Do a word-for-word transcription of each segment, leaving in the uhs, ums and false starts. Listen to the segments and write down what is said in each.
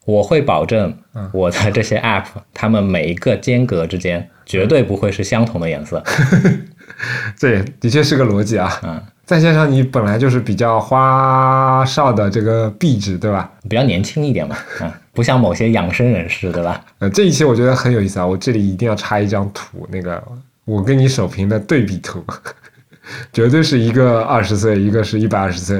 我会保证我的这些 app 它们每一个间隔之间绝对不会是相同的颜色。 这的确是个逻辑啊。 嗯， 再加上你本来就是比较花哨的这个壁纸，对吧？ 比较年轻一点嘛，嗯，不像某些养生人士，对吧？ 呃，这一期我觉得很有意思啊，我这里一定要插一张图，那个我跟你手屏的对比图，绝对是一个二十岁，一个是一百二十岁。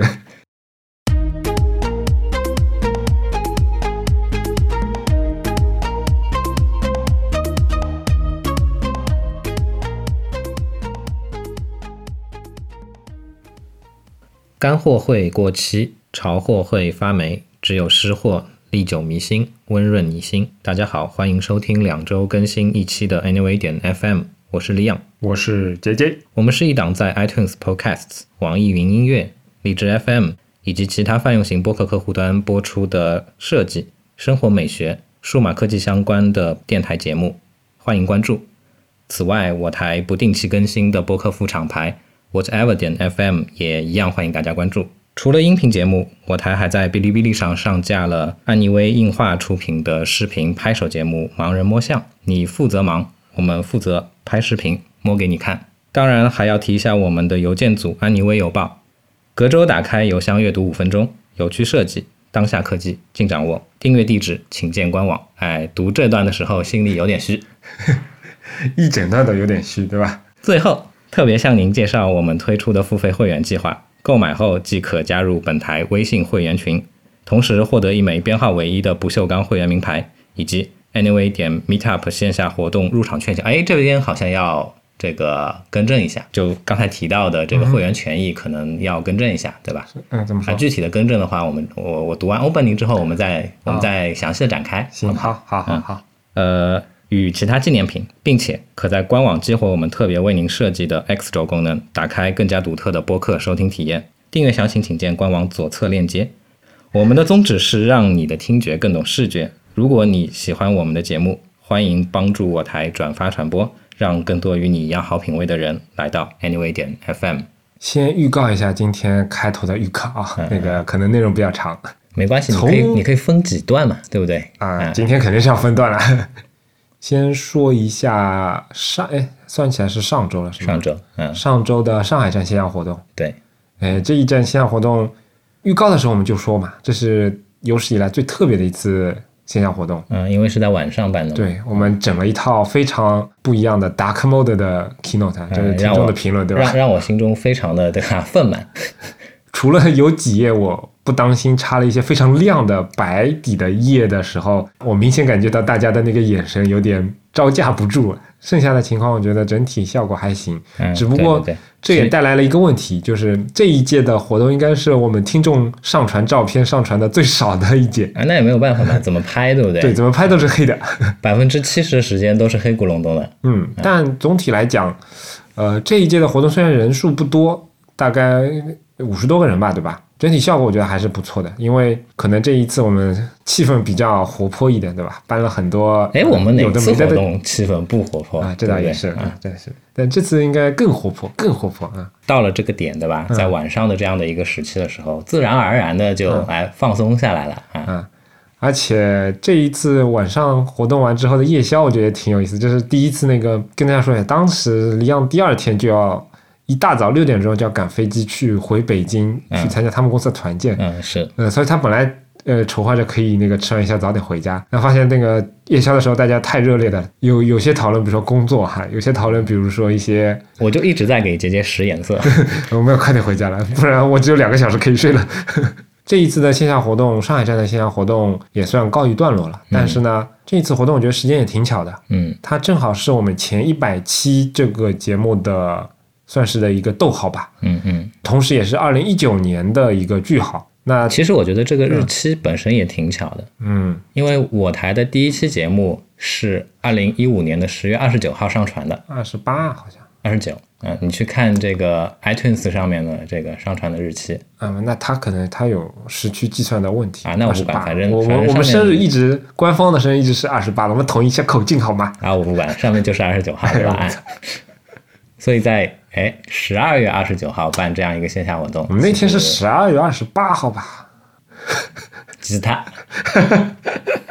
干货会过期，潮货会发霉，只有湿货历久弥新，温润你心。大家好，欢迎收听两周更新一期的 Anyway 点 F M， 我是李昂， 我是杰杰。 我们是一档在 iTunes Podcasts、网易云音乐、荔枝 F M 以及其他泛用型播客客户端播出的设计、生活美学、数码科技相关的电台节目，欢迎关注。此外，我台不定期更新的播客副厂牌Whatever 点 F M 也一样欢迎大家关注。除了音频节目，我台还在哔哩哔哩上上架了安妮微映画出品的视频拍手节目《盲人摸象》，你负责忙，我们负责拍视频，摸给你看。当然还要提一下我们的邮件组安妮微邮报，隔周打开邮箱阅读五分钟，有趣设计，当下科技尽掌握。订阅地址请见官网。哎，读这段的时候心里有点虚， 一整段都有点虚，对吧？ 最后特别向您介绍我们推出的付费会员计划，购买后即可加入本台微信会员群，同时获得一枚编号为一的不锈钢会员名牌，以及 Anyway 点 Meetup 线下活动入场券项。哎，这边好像要这个更正一下，就刚才提到的这个会员权益可能要更正一下，对吧？ 嗯，怎么说？ 啊，具体的更正的话，我们我我读完 opening 之后，我们再我们再详细的展开。 行，好，好，好，好。 呃。与其他纪念品，并且可在官网激活我们特别为您设计的 X 轴功能，打开更加独特的播客收听体验。订阅详情请见官网左侧链接。我们的宗旨是让你的听觉更懂视觉。如果你喜欢我们的节目，欢迎帮助我台转发传播，让更多与你一样好品味的人来到 Anyway 点 F M。 先预告一下今天开头的预告啊，嗯、那个可能内容比较长， 没关系，你可以你可以分几段嘛，对不对？ 啊、嗯，今天肯定是要分段了。先说一下上，哎，算起来是上周了，是吗？ 上周，嗯， 上周的上海站线下活动， 对， 哎，这一站线下活动预告的时候我们就说嘛，这是有史以来最特别的一次线下活动， 嗯，因为是在晚上办的， 对，我们整了一套非常不一样的 dark mode 的 keynote， 就是听众的评论，对吧？ 让让我心中非常的对吧愤懑。 除了有几页我不当心插了一些非常亮的白底的页的时候，我明显感觉到大家的那个眼神有点招架不住，剩下的情况我觉得整体效果还行、嗯、只不过这也带来了一个问题，就是这一届的活动应该是我们听众上传照片上传的最少的一届啊，那也没有办法嘛，怎么拍对不对？ 对，怎么拍都是黑的， 百分之七十的时间都是黑咕隆咚的。 嗯，但总体来讲，呃，这一届的活动虽然人数不多，大概五十多个人吧，对吧？整体效果我觉得还是不错的，因为可能这一次我们气氛比较活泼一点，对吧？搬了很多， 哎，我们哪次活动气氛不活泼啊？这倒也是啊，真是。但这次应该更活泼，更活泼啊！ 到了这个点，对吧？在晚上的这样的一个时期的时候，嗯、自然而然的就哎放松下来了啊。 嗯，而且这一次晚上活动完之后的夜宵，我觉得挺有意思。就是第一次那个跟大家说一下，当时李阳第二天就要。一大早六点钟就要赶飞机去回北京、嗯、去参加他们公司的团建， 嗯是， 呃，所以他本来呃筹划着可以那个吃完夜宵早点回家，然后发现那个夜宵的时候大家太热烈了，有有些讨论，比如说工作哈，有些讨论，比如说一些， 我就一直在给杰杰使眼色， 我们要快点回家了，不然我只有两个小时可以睡了。这一次的线下活动，上海站的线下活动也算告一段落了，嗯、但是呢，这一次活动我觉得时间也挺巧的， 嗯， 它正好是我们前一百期这个节目的。算是的一个逗号吧， 嗯嗯， 同时也是二零一九年的一个句号。那其实我觉得这个日期本身也挺巧的， 嗯， 因为我台的第一期节目是二零一五年的十月二十九号上传的， 二十八好像， 二十九，嗯，你去看这个 iTunes 上面的这个上传的日期， 嗯，那他可能他有时区计算的问题啊，那我不管，反正我我我们生日一直官方的生日一直是二十八，我们统一一下口径好吗？ 啊，我不管，上面就是二十九号对吧？所以在哎十二月二十九号办这样一个线下活动， 我们那天是十二月二十八号吧？ 吉他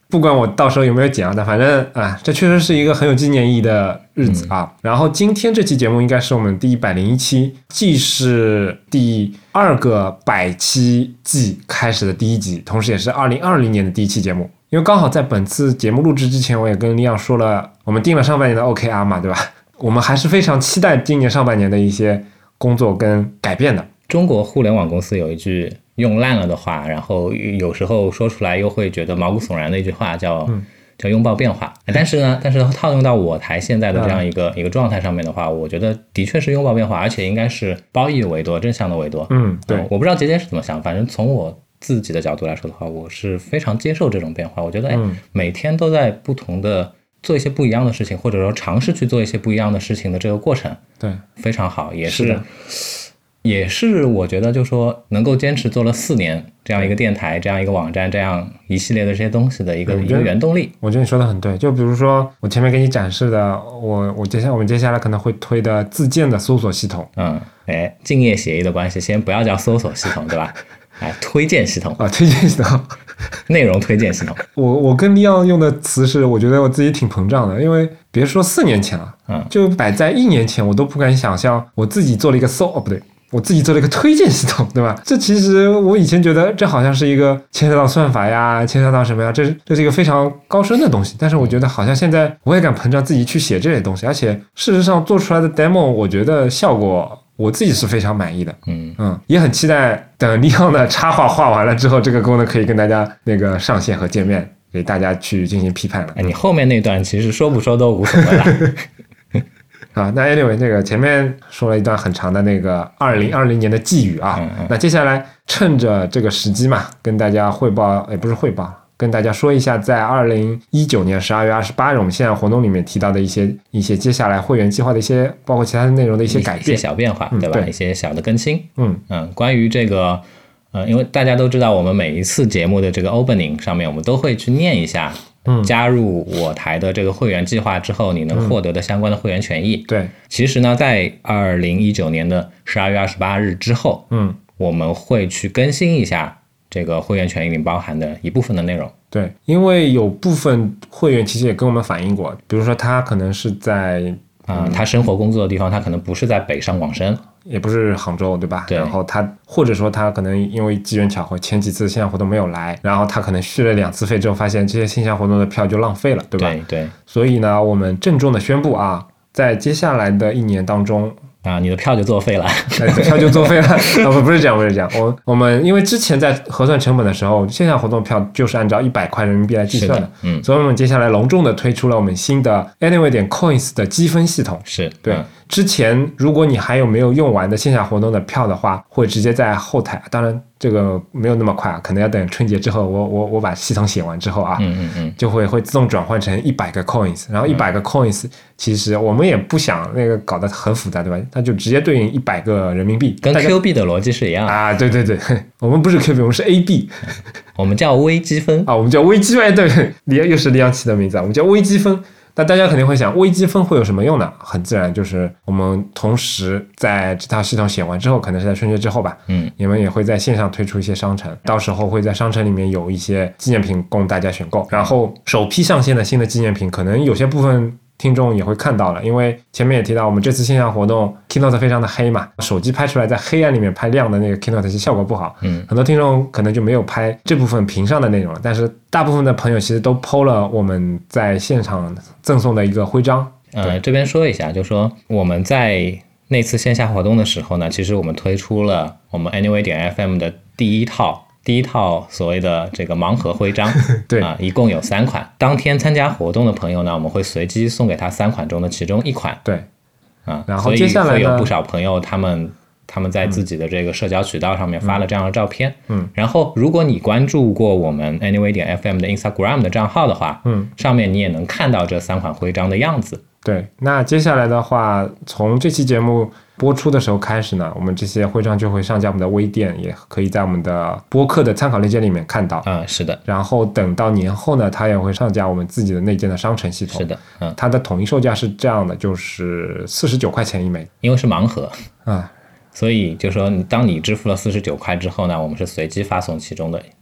不管我到时候有没有剪啊，但反正啊，这确实是一个很有纪念意义的日子啊。嗯、然后今天这期节目应该是我们第一百零一期，既是第二个百期季开始的第一集，同时也是二零二零年的第一期节目。因为刚好在本次节目录制之前，我也跟李阳说了，我们定了上半年的 O K R 嘛，对吧？我们还是非常期待今年上半年的一些工作跟改变的。 中国互联网公司有一句用烂了的话，然后有时候说出来又会觉得毛骨悚然的一句话，叫、嗯、叫拥抱变化。但是呢，但是套用到我台现在的这样一个、嗯、一个状态上面的话，我觉得的确是拥抱变化，而且应该是褒义为多，正向的为多。 嗯，对。 呃、我不知道杰杰是怎么想，反正从我自己的角度来说的话，我是非常接受这种变化。我觉得，哎， 嗯、 每天都在不同的做一些不一样的事情，或者说尝试去做一些不一样的事情的这个过程， 对， 非常好，也是。 是也是我觉得就说能够坚持做了四年这样一个电台，这样一个网站，这样一系列的这些东西的一个一个原动力。 我觉得你说的很对，就比如说我前面给你展示的，我我接下来我们接下来可能会推的自建的搜索系统。 嗯，哎，竞业协议的关系，先不要叫搜索系统，对吧？哎，推荐系统啊，推荐系统， 内容推荐系统。 我我跟利昂用的词是，我觉得我自己挺膨胀的，因为别说四年前了， 嗯， 就摆在一年前，我都不敢想象我自己做了一个搜，哦不对。我自己做了一个推荐系统，对吧？这其实我以前觉得这好像是一个牵涉到算法呀，牵涉到什么呀，这是这是一个非常高深的东西。但是我觉得好像现在我也敢膨胀自己去写这些东西，而且事实上做出来的 demo， 我觉得效果我自己是非常满意的。 嗯嗯，也很期待等利昂的插画画完了之后，这个功能可以跟大家那个上线和见面，给大家去进行批判了。 哎，你后面那段其实说不说都无所谓了。 啊，那 anyway 这个前面说了一段很长的那个二零二零年的寄语啊， 嗯嗯、 那接下来趁着这个时机嘛，跟大家汇报，也不是汇报，跟大家说一下，在二零一九年十二月二十八日我们线下活动里面提到的一些一些接下来会员计划的一些，包括其他的内容的一些改变、 一些小变化，对吧？ 嗯、对一些小的更新。 嗯嗯，关于这个，呃，因为大家都知道，我们每一次节目的这个 opening 上面，我们都会去念一下。 嗯， 加入我台的这个会员计划之后，你能获得的相关的会员权益。 嗯、对， 其实呢，在二零一九年的十二月二十八日之后， 嗯， 我们会去更新一下这个会员权益里包含的一部分的内容。 对，因为有部分会员其实也跟我们反映过，比如说他可能是在啊、嗯，他生活工作的地方，他可能不是在北上广深。 也不是杭州，对吧？ 对。 然后他或者说他可能因为机缘巧合，前几次线下活动没有来，然后他可能续了两次费之后，发现这些线下活动的票就浪费了，对吧？ 对对。 所以呢，我们郑重的宣布啊，在接下来的一年当中。 啊，你的票就作废了， 票就作废了。啊，不不是这样，不是这样。我我们因为之前在核算成本的时候，线下活动票就是按照一百块人民币来计算的， 的嗯， 所以我们接下来隆重的推出了我们新的 Anyway 点 Coins 的积分系统。 是对。 嗯之前如果你还有没有用完的线下活动的票的话，会直接在后台，当然这个没有那么快啊，可能要等春节之后，我我我把系统写完之后啊， 嗯嗯嗯， 就会会自动转换成一百个 coins， 然后一百个 coins，、嗯、其实我们也不想那个搞得很复杂，对吧？它就直接对应一百个人民币， 跟 Q 币的逻辑是一样的啊，对对对，我们不是 Q 币，我们是 A B， 我们叫微积分啊，我们叫微积分，对，又是李阳起的名字啊，我们叫微积分。那大家肯定会想，微积分会有什么用呢？很自然，就是我们同时在这套系统写完之后，可能是在春节之后吧， 嗯， 你们也会在线上推出一些商城，到时候会在商城里面有一些纪念品供大家选购。然后首批上线的新的纪念品，可能有些部分听众也会看到了，因为前面也提到，我们这次线下活动 Keynote 非常的黑嘛，手机拍出来在黑暗里面拍亮的那个 Keynote 其实效果不好， 嗯， 很多听众可能就没有拍这部分屏上的内容了，但是大部分的朋友其实都 po 了我们在现场赠送的一个徽章。 呃，这边说一下，就说我们在那次线下活动的时候呢，其实我们推出了我们 Anyway 点 F M 的第一套。第一套所谓的这个盲盒徽章， 对啊，一共有三款。当天参加活动的朋友呢，我们会随机送给他三款中的其中一款。 对， 啊， 然后接下来会有不少朋友他们他们在自己的这个社交渠道上面发了这样的照片。 嗯， 然后如果你关注过我们 Anyway 点 F M 的 Instagram 的账号的话， 嗯， 上面你也能看到这三款徽章的样子。 对，那接下来的话，从这期节目播出的时候开始呢，我们这些徽章就会上架我们的微店，也可以在我们的播客的参考链接里面看到。 嗯，是的。 然后等到年后呢，它也会上架我们自己的内建的商城系统。 是的，嗯， 它的统一售价是这样的，就是四十九块钱一枚， 因为是盲盒啊， 所以就说当你支付了四十九块之后呢，我们是随机发送其中的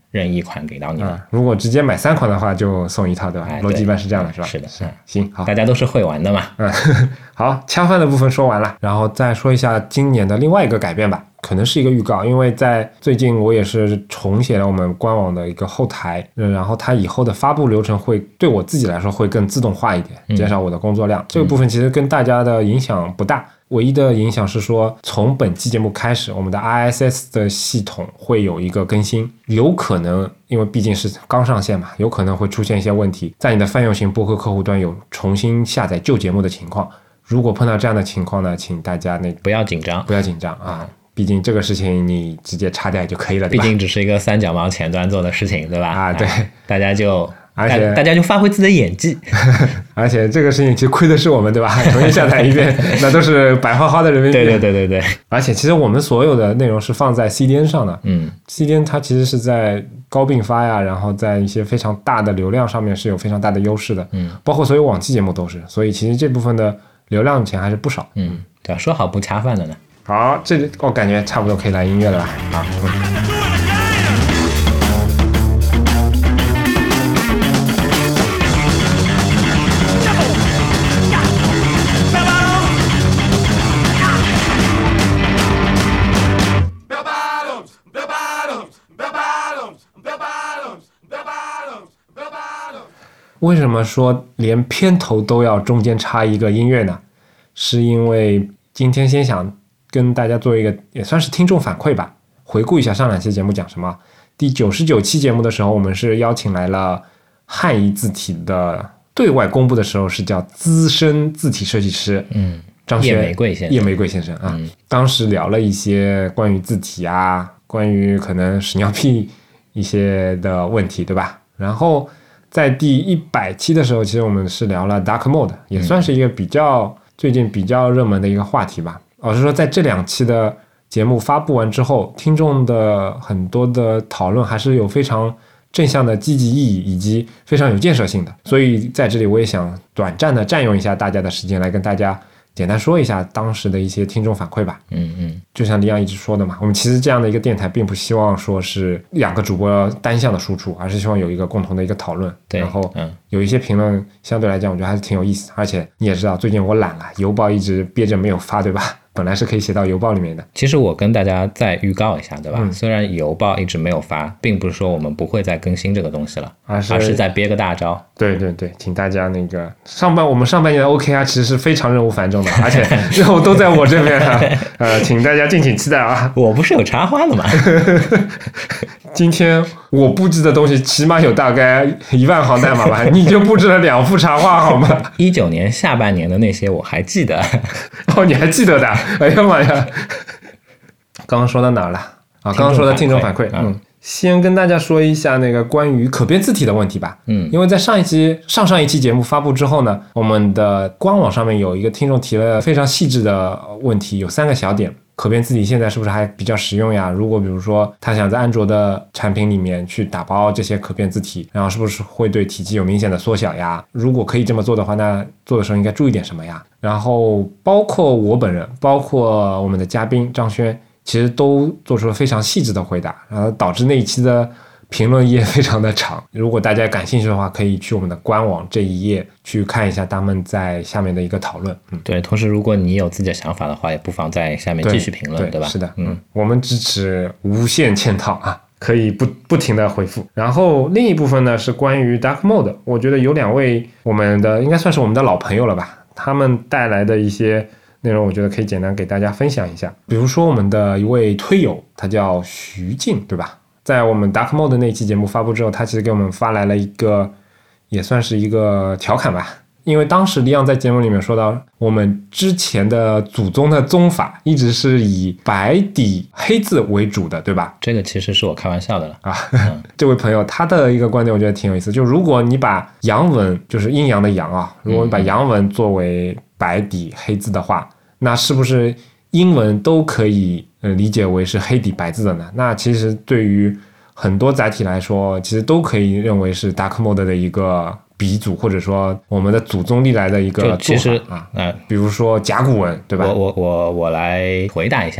任意款给到你了、 嗯。如果直接买三款的话，就送一套，对吧？ 哎、 逻辑一般是这样的，是吧？ 是的， 是。行，好， 大家都是会玩的嘛。 嗯，好，恰饭的部分说完了，然后再说一下今年的另外一个改变吧。可能是一个预告，因为在最近我也是重写了我们官网的一个后台，然后它以后的发布流程会对我自己来说会更自动化一点，减少我的工作量、嗯、这个部分其实跟大家的影响不大，唯一的影响是说从本期节目开始，我们的 I S S 的系统会有一个更新，有可能因为毕竟是刚上线嘛，有可能会出现一些问题，在你的泛用型播客客户端有重新下载旧节目的情况，如果碰到这样的情况呢，请大家那不要紧张不要紧张啊、嗯，毕竟这个事情你直接插掉就可以了，对吧？ 毕竟只是一个三脚猫前端做的事情，对吧？ 啊，对， 哎、大家就而且大家就发挥自己的演技， 而且这个事情其实亏的是我们，对吧？重新下载一遍，那都是白花花的人民币。 对对对对对。 而且其实我们所有的内容是放在 C D N 上的， 嗯 ，C D N 它其实是在高并发呀，然后在一些非常大的流量上面是有非常大的优势的， 嗯， 包括所有往期节目都是，所以其实这部分的流量钱还是不少， 嗯，对啊，说好不恰饭的呢。 好，这里我感觉差不多可以来音乐了吧？好，嗯。为什么说连片头都要中间插一个音乐呢？是因为今天先想跟大家做一个也算是听众反馈吧，回顾一下上两期节目讲什么。第九十九期节目的时候，我们是邀请来了汉仪字体的，对外公布的时候是叫资深字体设计师， 嗯， 张轩， 叶玫瑰先生， 叶玫瑰先生啊、 嗯， 当时聊了一些关于字体啊，关于可能屎尿屁一些的问题，对吧？然后在第一百期的时候，其实我们是聊了 Dark Mode， 也算是一个比较、嗯、最近比较热门的一个话题吧。我是说，在这两期的节目发布完之后，听众的很多的讨论还是有非常正向的积极意义，以及非常有建设性的。所以在这里，我也想短暂的占用一下大家的时间，来跟大家简单说一下当时的一些听众反馈吧。 嗯嗯， 就像李阳一直说的嘛，我们其实这样的一个电台并不希望说是两个主播单向的输出，而是希望有一个共同的一个讨论。 对， 然后嗯，有一些评论相对来讲我觉得还是挺有意思，而且你也知道最近我懒了，邮报一直憋着没有发，对吧？本来是可以写到邮报里面的。 其实我跟大家再预告一下，对吧、 嗯、 虽然邮报一直没有发，并不是说我们不会再更新这个东西了， 而是而是在憋个大招。 对对对，请大家那个上半我们上半年的 O K R 其实是非常任务繁重的，而且任务都在我这边啊，呃，请大家敬请期待啊。 我不是有插花的吗？ 今天我布置的东西起码有大概一万行代码吧，你就布置了两幅插画好吗？ 一九年下半年的那些我还记得。 哦，你还记得的？哎呀妈呀！刚刚说到哪儿了？啊，刚刚说的听众反馈，嗯，先跟大家说一下那个关于可变字体的问题吧。 嗯， 因为在上一期、上上一期节目发布之后呢，我们的官网上面有一个听众提了非常细致的问题，有三个小点。可变字体现在是不是还比较实用呀？如果比如说他想在安卓的产品里面去打包这些可变字体，然后是不是会对体积有明显的缩小呀？如果可以这么做的话，那做的时候应该注意点什么呀？然后包括我本人，包括我们的嘉宾张轩，其实都做出了非常细致的回答，然后导致那一期的评论页非常的长。如果大家感兴趣的话，可以去我们的官网这一页去看一下他们在下面的一个讨论。嗯， 对，同时如果你有自己的想法的话，也不妨在下面继续评论， 对, 对吧？ 是的， 嗯， 我们支持无限嵌套啊，可以不不停的回复。然后另一部分呢是关于 Dark Mode， 我觉得有两位我们的应该算是我们的老朋友了吧，他们带来的一些内容，我觉得可以简单给大家分享一下。比如说我们的一位推友，他叫徐静，对吧？在我们 Dark Mode 那期节目发布之后，他其实给我们发来了一个也算是一个调侃吧，因为当时李昂在节目里面说到，我们之前的祖宗的宗法一直是以白底黑字为主的，对吧？ 这个其实是我开玩笑的了啊、嗯。这位朋友他的一个观点我觉得挺有意思，就如果你把阳文，就是阴阳的阳啊，如果你把阳文作为白底黑字的话，嗯、那是不是英文都可以呃理解为是黑底白字的呢？那其实对于很多载体来说，其实都可以认为是 Dark Mode 的一个鼻祖，或者说我们的祖宗历来的一个做法其实啊、 呃， 比如说甲骨文，对吧？ 我我我我来回答一下这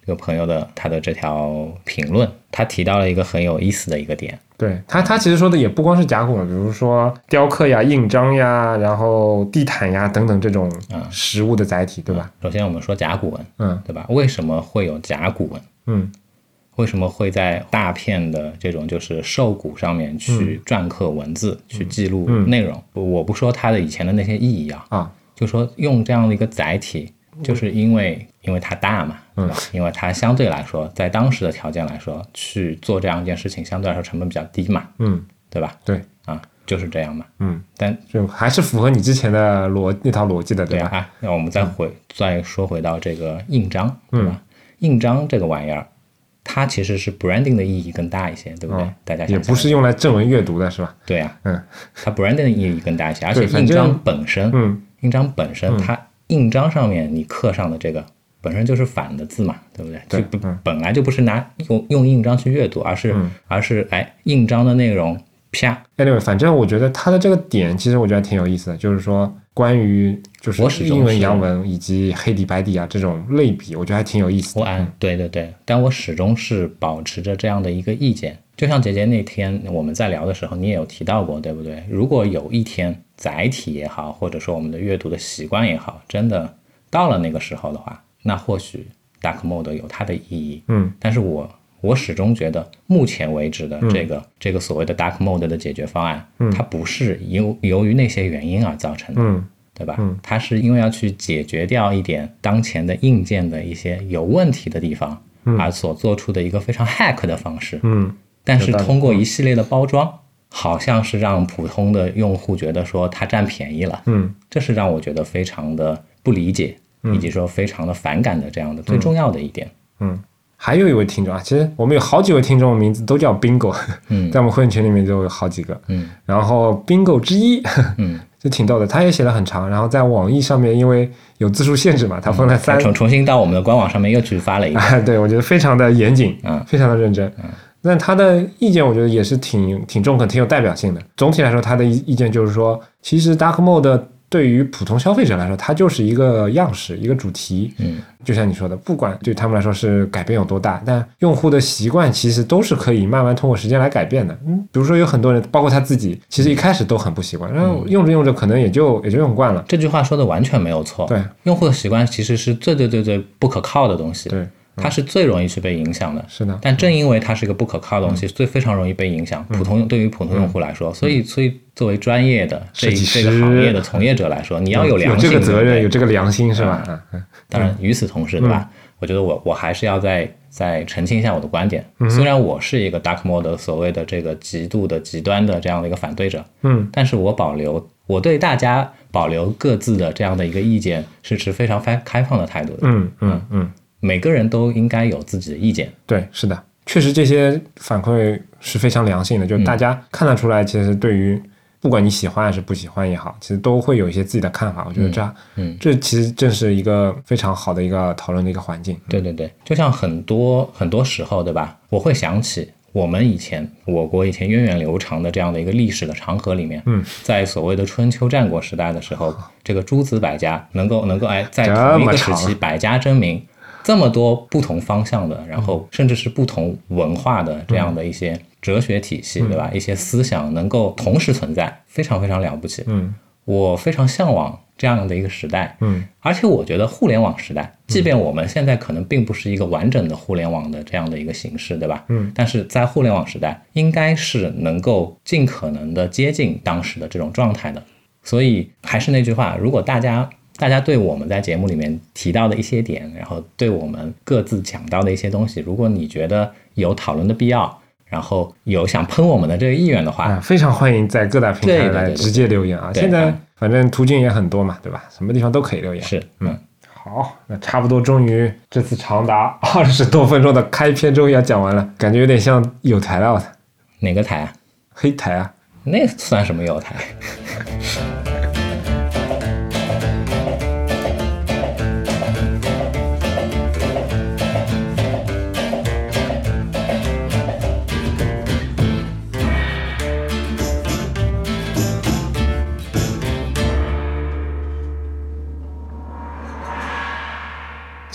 这个朋友的他的这条评论，他提到了一个很有意思的一个点。 对他，他其实说的也不光是甲骨文，比如说雕刻呀、印章呀，然后地毯呀等等这种实物的载体，嗯、对吧？ 首先我们说甲骨文， 嗯， 对吧？为什么会有甲骨文？ 嗯， 为什么会在大片的这种就是兽骨上面去篆刻文字，嗯、去记录内容？嗯、我不说它的以前的那些意义啊， 啊， 就说用这样的一个载体。就是因为因为它大嘛，对吧？嗯、因为它相对来说，在当时的条件来说，去做这样一件事情，相对来说成本比较低嘛， 嗯， 对吧？ 对， 啊，就是这样嘛， 嗯， 但就还是符合你之前的逻那套逻辑的，吧？ 对啊，那我们再回、嗯、再说回到这个印章，对吧？嗯、印章这个玩意儿，它其实是 branding 的意义更大一些，对不对？哦、大家想想也不是用来正文阅读的，是吧？ 对啊， 嗯， 它 branding 的意义更大一些，而且印章本身， 嗯， 印章本身它。印章上面你刻上的这个本身就是反的字嘛，对不对？ 对， 就本来就不是拿用用印章去阅读，而是、嗯、而是哎印章的内容啪。 Anyway， 反正我觉得它的这个点其实我觉得挺有意思的，就是说关于就是英文洋文以及黑底白底啊这种类比，我觉得还挺有意思的。 我按对对对，但我始终是保持着这样的一个意见。就像杰杰那天我们在聊的时候，你也有提到过，对不对？如果有一天载体也好，或者说我们的阅读的习惯也好，真的到了那个时候的话，那或许 dark mode 有它的意义。 嗯， 但是我我始终觉得，目前为止的这个、嗯、这个所谓的 dark mode 的解决方案， 嗯、 它不是由由于那些原因而造成的， 嗯、 对吧？ 嗯、 它是因为要去解决掉一点当前的硬件的一些有问题的地方， 嗯、 而所做出的一个非常 hack 的方式。 嗯。 但是通过一系列的包装，好像是让普通的用户觉得说他占便宜了， 嗯， 这是让我觉得非常的不理解， 嗯、 以及说非常的反感的这样的最重要的一点。 嗯，还有一位听众啊，其实我们有好几位听众名字都叫 Bingo， 嗯， 在我们会员群里面就有好几个， 嗯， 然后 Bingo 之一， 嗯， 就挺逗的，他也写了很长，然后在网易上面因为有字数限制嘛，他分了三， 嗯、重重新到我们的官网上面又去发了一个， 啊、对我觉得非常的严谨， 嗯， 非常的认真， 嗯。 但他的意见我觉得也是挺挺中肯、挺有代表性的。总体来说，他的意见就是说，其实 Dark Mode 对于普通消费者来说，它就是一个样式、一个主题。 嗯， 就像你说的，不管对他们来说是改变有多大，但用户的习惯其实都是可以慢慢通过时间来改变的。嗯，比如说有很多人，包括他自己，其实一开始都很不习惯，然后用着用着可能也就也就用惯了。 这句话说的完全没有错。 对， 用户的习惯其实是最最最最不可靠的东西。 对。 它是最容易去被影响的， 是的。 但正因为它是一个不可靠的东西，所以非常容易被影响。普通对于普通用户来说，所以所以作为专业的这这个行业的从业者来说，你要有良心， 有这个责任，有这个良心是吧？ 嗯。当然，与此同时，对吧？我觉得我我还是要再再澄清一下我的观点。虽然我是一个 dark mode 所谓的这个极度的极端的这样的一个反对者， 嗯， 但是我保留我对大家保留各自的这样的一个意见是持非常开开放的态度的。 嗯嗯嗯。 每个人都应该有自己的意见。 对，是的，确实这些反馈是非常良性的，就是大家看得出来，其实对于不管你喜欢还是不喜欢也好，其实都会有一些自己的看法。我觉得这， 嗯， 这其实正是一个非常好的一个讨论的一个环境。 对对对，就像很多很多时候，对吧？我会想起我们以前我国以前源远流长的这样的一个历史的长河里面， 嗯， 在所谓的春秋战国时代的时候，这个诸子百家能够能够哎在同一个时期百家争鸣。这么多不同方向的，然后甚至是不同文化的这样的一些哲学体系， 嗯、 对吧？一些思想能够同时存在，非常非常了不起。 嗯， 我非常向往这样的一个时代。 嗯， 而且我觉得互联网时代，即便我们现在可能并不是一个完整的互联网的这样的一个形式，对吧？ 嗯， 但是在互联网时代，应该是能够尽可能的接近当时的这种状态的。所以还是那句话，如果大家。大家对我们在节目里面提到的一些点，然后对我们各自讲到的一些东西，如果你觉得有讨论的必要，然后有想喷我们的这个意愿的话， 啊、非常欢迎在各大平台来直接留言啊！现在反正途径也很多嘛，对吧？什么地方都可以留言。 是，嗯， 好，那差不多，终于这次长达二十多分钟的开篇终于要讲完了，感觉有点像有台了。 哪个台啊？ 黑台啊？ 那算什么有台？ 其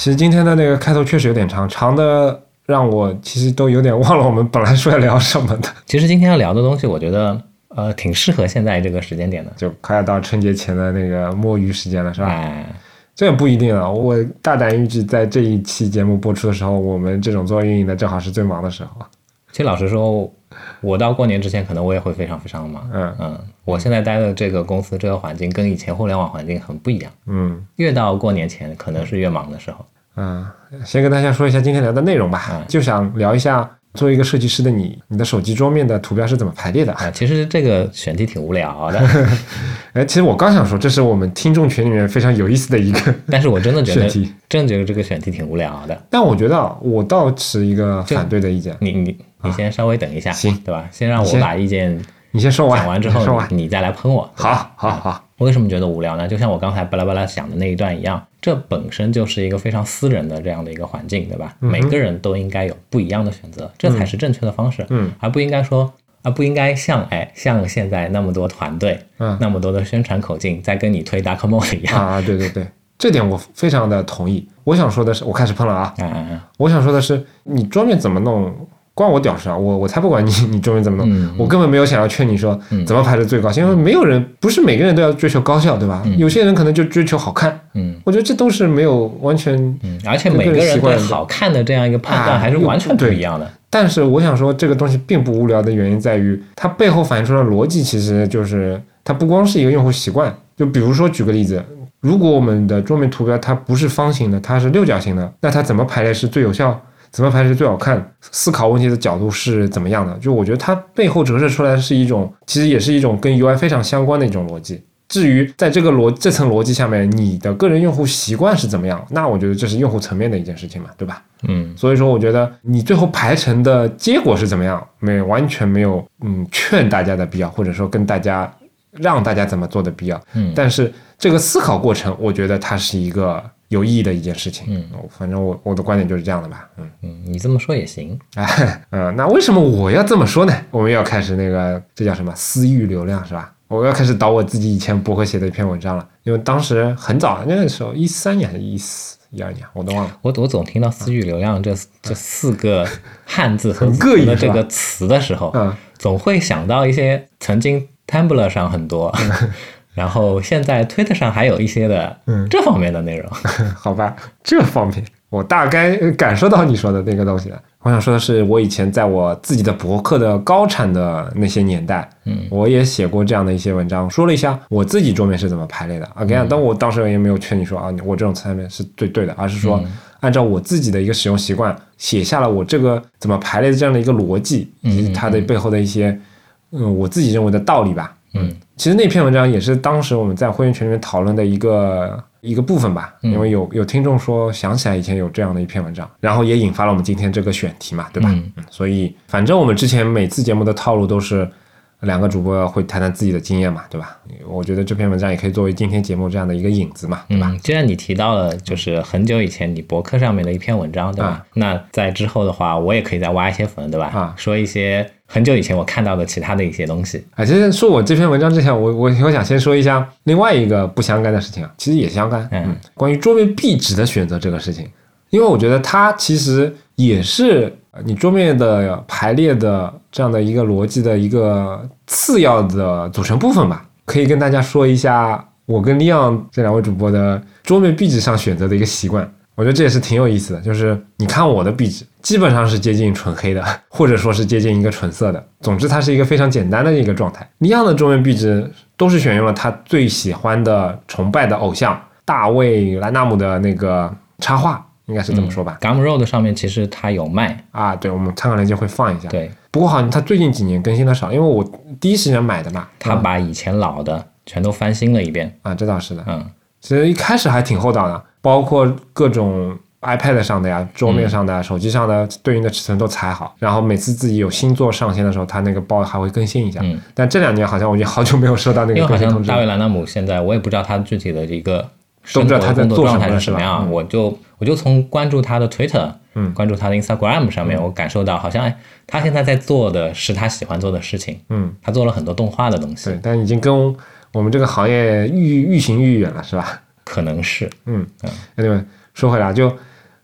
其实今天的那个开头确实有点长，长的让我其实都有点忘了我们本来说要聊什么的。 其实今天要聊的东西，我觉得呃挺适合现在这个时间点的， 就快要到春节前的那个摸鱼时间了，是吧？ 哎， 这也不一定啊。我大胆预计，在这一期节目播出的时候，我们这种做运营的正好是最忙的时候。 其实老实说，我到过年之前，可能我也会非常非常忙。 嗯嗯，我现在待的这个公司这个环境跟以前互联网环境很不一样。 嗯， 越到过年前，可能是越忙的时候。 嗯，先跟大家说一下今天聊的内容吧， 嗯、 就想聊一下作为一个设计师的你，你的手机桌面的图标是怎么排列的啊？其实这个选题挺无聊的。 哎，其实我刚想说，这是我们听众群里面非常有意思的一个选题， 但是我真的觉得，真的觉得这个选题挺无聊的。 但我觉得我倒持一个反对的意见。 你你你先稍微等一下， 行、 啊，对吧？先让我把意见你先说完， 讲完之后， 说完你你再来喷我。 好，好，好。 我为什么觉得无聊呢？就像我刚才巴拉巴拉想的那一段一样，这本身就是一个非常私人的这样的一个环境，对吧？ 嗯、 每个人都应该有不一样的选择，这才是正确的方式。 嗯， 而不应该说，而不应该像哎像现在那么多团队， 嗯， 那么多的宣传口径在跟你推 Dark Mode 一样啊！对对对，这点我非常的同意。我想说的是，我开始喷了啊！ 嗯嗯嗯， 我想说的是，你桌面怎么弄？关我屌事啊！我我才不管你你桌面怎么弄、 嗯嗯， 我根本没有想要劝你说怎么排的最高， 嗯、 因为没有人不是每个人都要追求高效，对吧？ 嗯、 有些人可能就追求好看。 嗯， 我觉得这都是没有完全， 嗯，而且每个人对好看的这样一个判断还是完全不一样的。 啊、但是我想说，这个东西并不无聊的原因在于，它背后反映出的逻辑其实就是它不光是一个用户习惯。就比如说举个例子，如果我们的桌面图标它不是方形的，它是六角形的，那它怎么排列是最有效？怎么排是最好看？思考问题的角度是怎么样的？就我觉得它背后折射出来的是一种，其实也是一种跟 U I 非常相关的一种逻辑。至于在这个逻这层逻辑下面，你的个人用户习惯是怎么样，那我觉得这是用户层面的一件事情嘛，对吧？ 嗯， 所以说我觉得你最后排成的结果是怎么样，没完全没有嗯劝大家的必要，或者说跟大家让大家怎么做的必要。 嗯， 但是这个思考过程，我觉得它是一个有意义的一件事情。 嗯， 反正我我的观点就是这样的吧。嗯嗯，你这么说也行。 哎，嗯、呃，那为什么我要这么说呢？我们要开始那个这叫什么私域流量是吧？我要开始导我自己以前博客写的一篇文章了，因为当时很早那个时候，一三年还是一四一二年，我都忘了。 我我总听到私域流量这、嗯、这四个汉字和膈应的这个词的时候， 嗯， 总会想到一些曾经 Tumblr 上很多。嗯然后现在 Twitter 上还有一些的这方面的内容、 嗯、好吧，这方面我大概感受到你说的那个东西了。我想说的是，我以前在我自己的博客的高产的那些年代， 嗯， 我也写过这样的一些文章，说了一下我自己桌面是怎么排列的啊。跟你讲，但我当时也没有劝你说啊，我这种层面是最对的，而是说按照我自己的一个使用习惯写下了我这个怎么排列的这样的一个逻辑，以及它的背后的一些嗯我自己认为的道理吧。 嗯， 其实那篇文章也是当时我们在会员群里面讨论的一个一个部分吧，因为有有听众说想起来以前有这样的一篇文章，然后也引发了我们今天这个选题嘛，对吧？ 嗯， 嗯所以反正我们之前每次节目的套路都是两个主播会谈谈自己的经验嘛，对吧？我觉得这篇文章也可以作为今天节目这样的一个引子嘛，对吧？ 嗯，既然你提到了就是很久以前你博客上面的一篇文章，对吧？ 啊、 那在之后的话，我也可以再挖一些粉，对吧？ 啊， 说一些很久以前我看到的其他的一些东西。 啊，其实说我这篇文章之前，我我我想先说一下另外一个不相干的事情啊，其实也相干， 嗯， 嗯关于桌面壁纸的选择这个事情，因为我觉得它其实也是你桌面的排列的这样的一个逻辑的一个次要的组成部分吧。可以跟大家说一下我跟利昂这两位主播的桌面壁纸上选择的一个习惯，我觉得这也是挺有意思的。就是你看我的壁纸基本上是接近纯黑的，或者说是接近一个纯色的，总之它是一个非常简单的一个状态。利昂的桌面壁纸都是选用了他最喜欢的崇拜的偶像大卫兰纳姆的那个插画，应该是这么说吧。 嗯、Gumroad 上面其实它有卖啊，对，我们参考链接会放一下。 对， 不过好像它最近几年更新的少，因为我第一时间买的嘛。 它把以前老的全都翻新了一遍啊，这倒是的。 嗯， 其实一开始还挺厚道的，包括各种 iPad 上的呀、桌面上的、嗯、手机上的对应的尺寸都裁好，然后每次自己有新作上线的时候，它那个包还会更新一下。嗯，但这两年好像我已经好久没有收到那个更新通知。 因为好像大卫兰纳姆现在我也不知道他具体的一个都不知道他在做什么是什么样，嗯、我就我就从关注他的 Twitter， 嗯，关注他的 Instagram 上面，嗯、我感受到好像哎，他现在在做的是他喜欢做的事情， 嗯， 他做了很多动画的东西， 对，但已经跟我们这个行业愈愈行愈远了，是吧？ 可能是， 嗯嗯。那你们说回来，就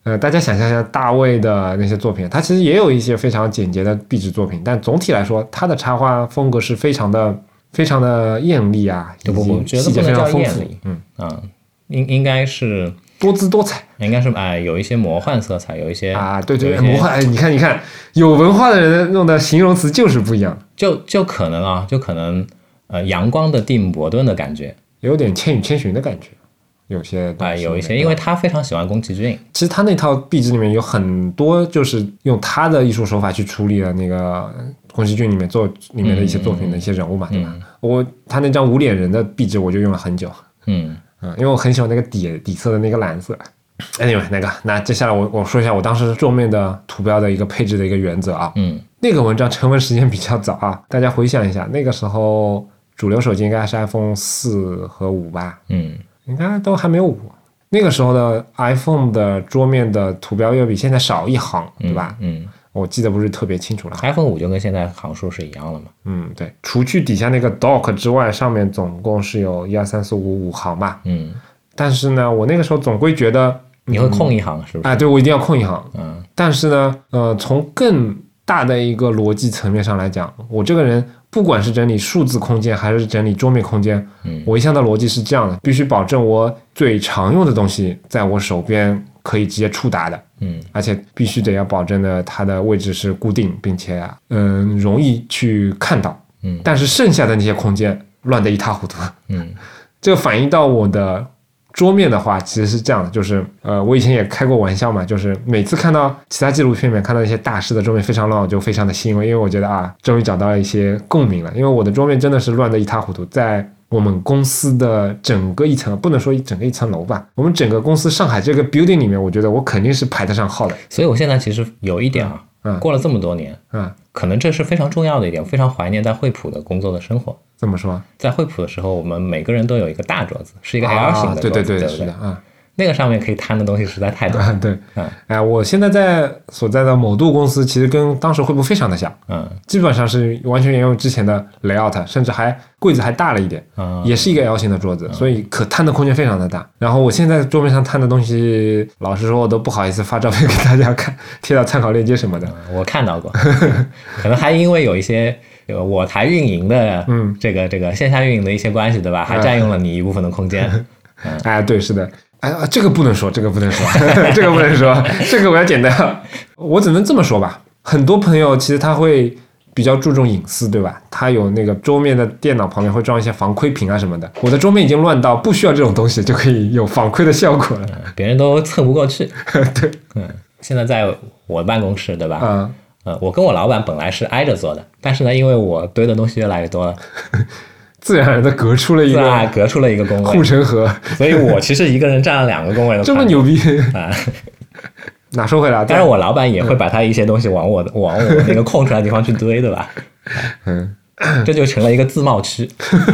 呃，大家想象一下大卫的那些作品，他其实也有一些非常简洁的壁纸作品，但总体来说，他的插画风格是非常的、非常的艳丽啊， 不不不，觉得不能叫艳丽，嗯啊，应应该是多姿多彩， 应该是哎、呃，有一些魔幻色彩，有一些啊，对对，魔幻，哎，你看你看，有文化的人用的形容词就是不一样， 就就可能啊，就可能呃，阳光的蒂姆·伯顿的感觉， 有点《千与千寻》的感觉。有些啊、呃，有一些，因为他非常喜欢宫崎骏。 其实他那套壁纸里面有很多，就是用他的艺术手法去处理了那个宫崎骏里面做里面的一些作品的一些人物嘛， 嗯、 对吧？我他那张无脸人的壁纸我就用了很久， 嗯嗯，因为我很喜欢那个底底色的那个蓝色。Anyway， 那个，那接下来我我说一下我当时桌面的图标的一个配置的一个原则啊。 嗯， 那个文章成文时间比较早啊，大家回想一下，那个时候主流手机应该是 iPhone 四和五吧？ 嗯， 应该都还没有五。那个时候的 iPhone 的桌面的图标又比现在少一行，对吧？ 嗯，嗯我记得不是特别清楚了。 iPhone 五就跟现在行数是一样了嘛？ 嗯，对，除去底下那个 dock 之外，上面总共是有一二三四五五行嘛。 嗯， 但是呢，我那个时候总归觉得、 嗯、你会空一行是不是？ 哎，对，我一定要空一行。 嗯， 但是呢，呃，从更大的一个逻辑层面上来讲，我这个人不管是整理数字空间还是整理桌面空间， 嗯， 我一向的逻辑是这样的，必须保证我最常用的东西在我手边可以直接触达的， 嗯， 而且必须得要保证的它的位置是固定，并且啊，嗯，容易去看到， 嗯， 但是剩下的那些空间乱得一塌糊涂， 嗯， 这个反映到我的桌面的话，其实是这样的，就是呃，我以前也开过玩笑嘛，就是每次看到其他纪录片里面看到一些大师的桌面非常乱，我就非常的欣慰，因为我觉得啊，终于找到了一些共鸣了。因为我的桌面真的是乱得一塌糊涂，在我们公司的整个一层，不能说整个一层楼吧，我们整个公司上海这个 building 里面，我觉得我肯定是排得上号的。 所以我现在其实有一点啊， 嗯， 过了这么多年， 嗯， 可能这是非常重要的一点，非常怀念在惠普的工作的生活。 怎么说？ 在惠普的时候，我们每个人都有一个大桌子，是一个 L 型的桌子， 啊、对对对， 对不对？ 是的，嗯。 那个上面可以摊的东西实在太多了。 啊、对， 嗯， 哎，我现在在所在的某度公司，其实跟当时惠普非常的像， 嗯， 基本上是完全沿用之前的 layout， 甚至还柜子还大了一点， 嗯， 也是一个 L 型的桌子，嗯，所以可摊的空间非常的大。然后我现在桌面上摊的东西，老实说我都不好意思发照片给大家看，贴到参考链接什么的。 嗯，我看到过，可能还因为有一些。我台运营的，嗯，这个这个线下运营的一些关系，对吧？还占用了你一部分的空间。 嗯，哎，对，是的，哎，这个不能说，这个不能说，这个不能说，这个我要剪掉。我只能这么说吧。很多朋友其实他会比较注重隐私，对吧？他有那个桌面的电脑旁边会装一些防窥屏啊什么的。我的桌面已经乱到不需要这种东西就可以有防窥的效果了， 嗯，别人都蹭不过去。 对， 嗯，现在在我办公室，对吧？ 嗯。 呃，我跟我老板本来是挨着坐的，但是呢，因为我堆的东西越来越多了， 自然而然的隔出了一个隔出了一个工位， 护城河， 所以我其实一个人占了两个工位的。 这么牛逼啊！ 哪说回来？ 当然，我老板也会把他一些东西往我的、嗯、往我那个空出来的地方去堆，对吧？ 嗯， 这就成了一个自贸区。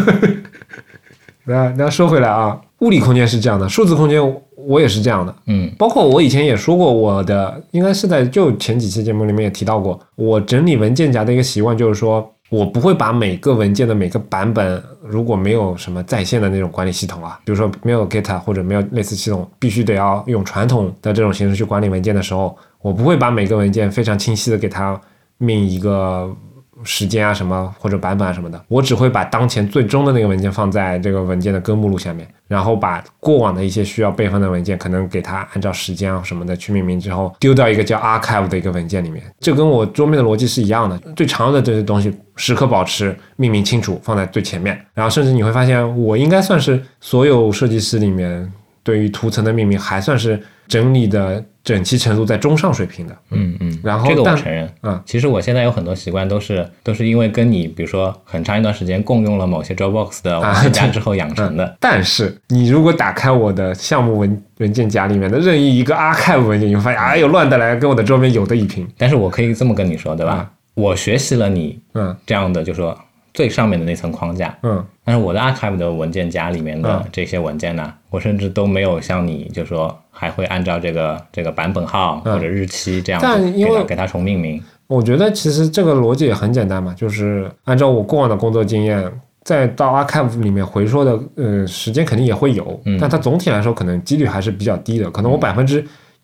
那那说回来啊，物理空间是这样的，数字空间我也是这样的， 嗯， 包括我以前也说过，我的应该是在就前几期节目里面也提到过，我整理文件夹的一个习惯就是说，我不会把每个文件的每个版本，如果没有什么在线的那种管理系统啊，比如说没有 Git 或者没有类似系统，必须得要用传统的这种形式去管理文件的时候，我不会把每个文件非常清晰的给它命一个时间啊什么或者版本啊什么的，我只会把当前最终的那个文件放在这个文件的根目录下面，然后把过往的一些需要备份的文件可能给它按照时间啊什么的去命名之后丢到一个叫 archive 的一个文件里面，这跟我桌面的逻辑是一样的，最常用的这些东西时刻保持命名清楚放在最前面，然后甚至你会发现我应该算是所有设计师里面对于图层的命名还算是整理的整齐程度在中上水平的， 嗯嗯， 然后这个我承认， 嗯， 其实我现在有很多习惯都是都是因为跟你比如说很长一段时间共用了某些 Dropbox 的文件夹之后养成的、 啊嗯。但是你如果打开我的项目文文件夹里面的任意一个 archive 文件，你会发现哎呦乱的来，跟我的桌面有的一拼。 但是我可以这么跟你说，对吧？嗯、我学习了你嗯这样的，就说最上面的那层框架， 嗯， 但是我的 archive 的文件夹里面的这些文件呢、嗯，我甚至都没有像你就说还会按照这个这个版本号或者日期这样子、嗯、给它给它重命名。 我觉得其实这个逻辑也很简单嘛，就是按照我过往的工作经验，再到 archive 里面回溯的呃时间肯定也会有、嗯，但它总体来说可能几率还是比较低的，可能我百分之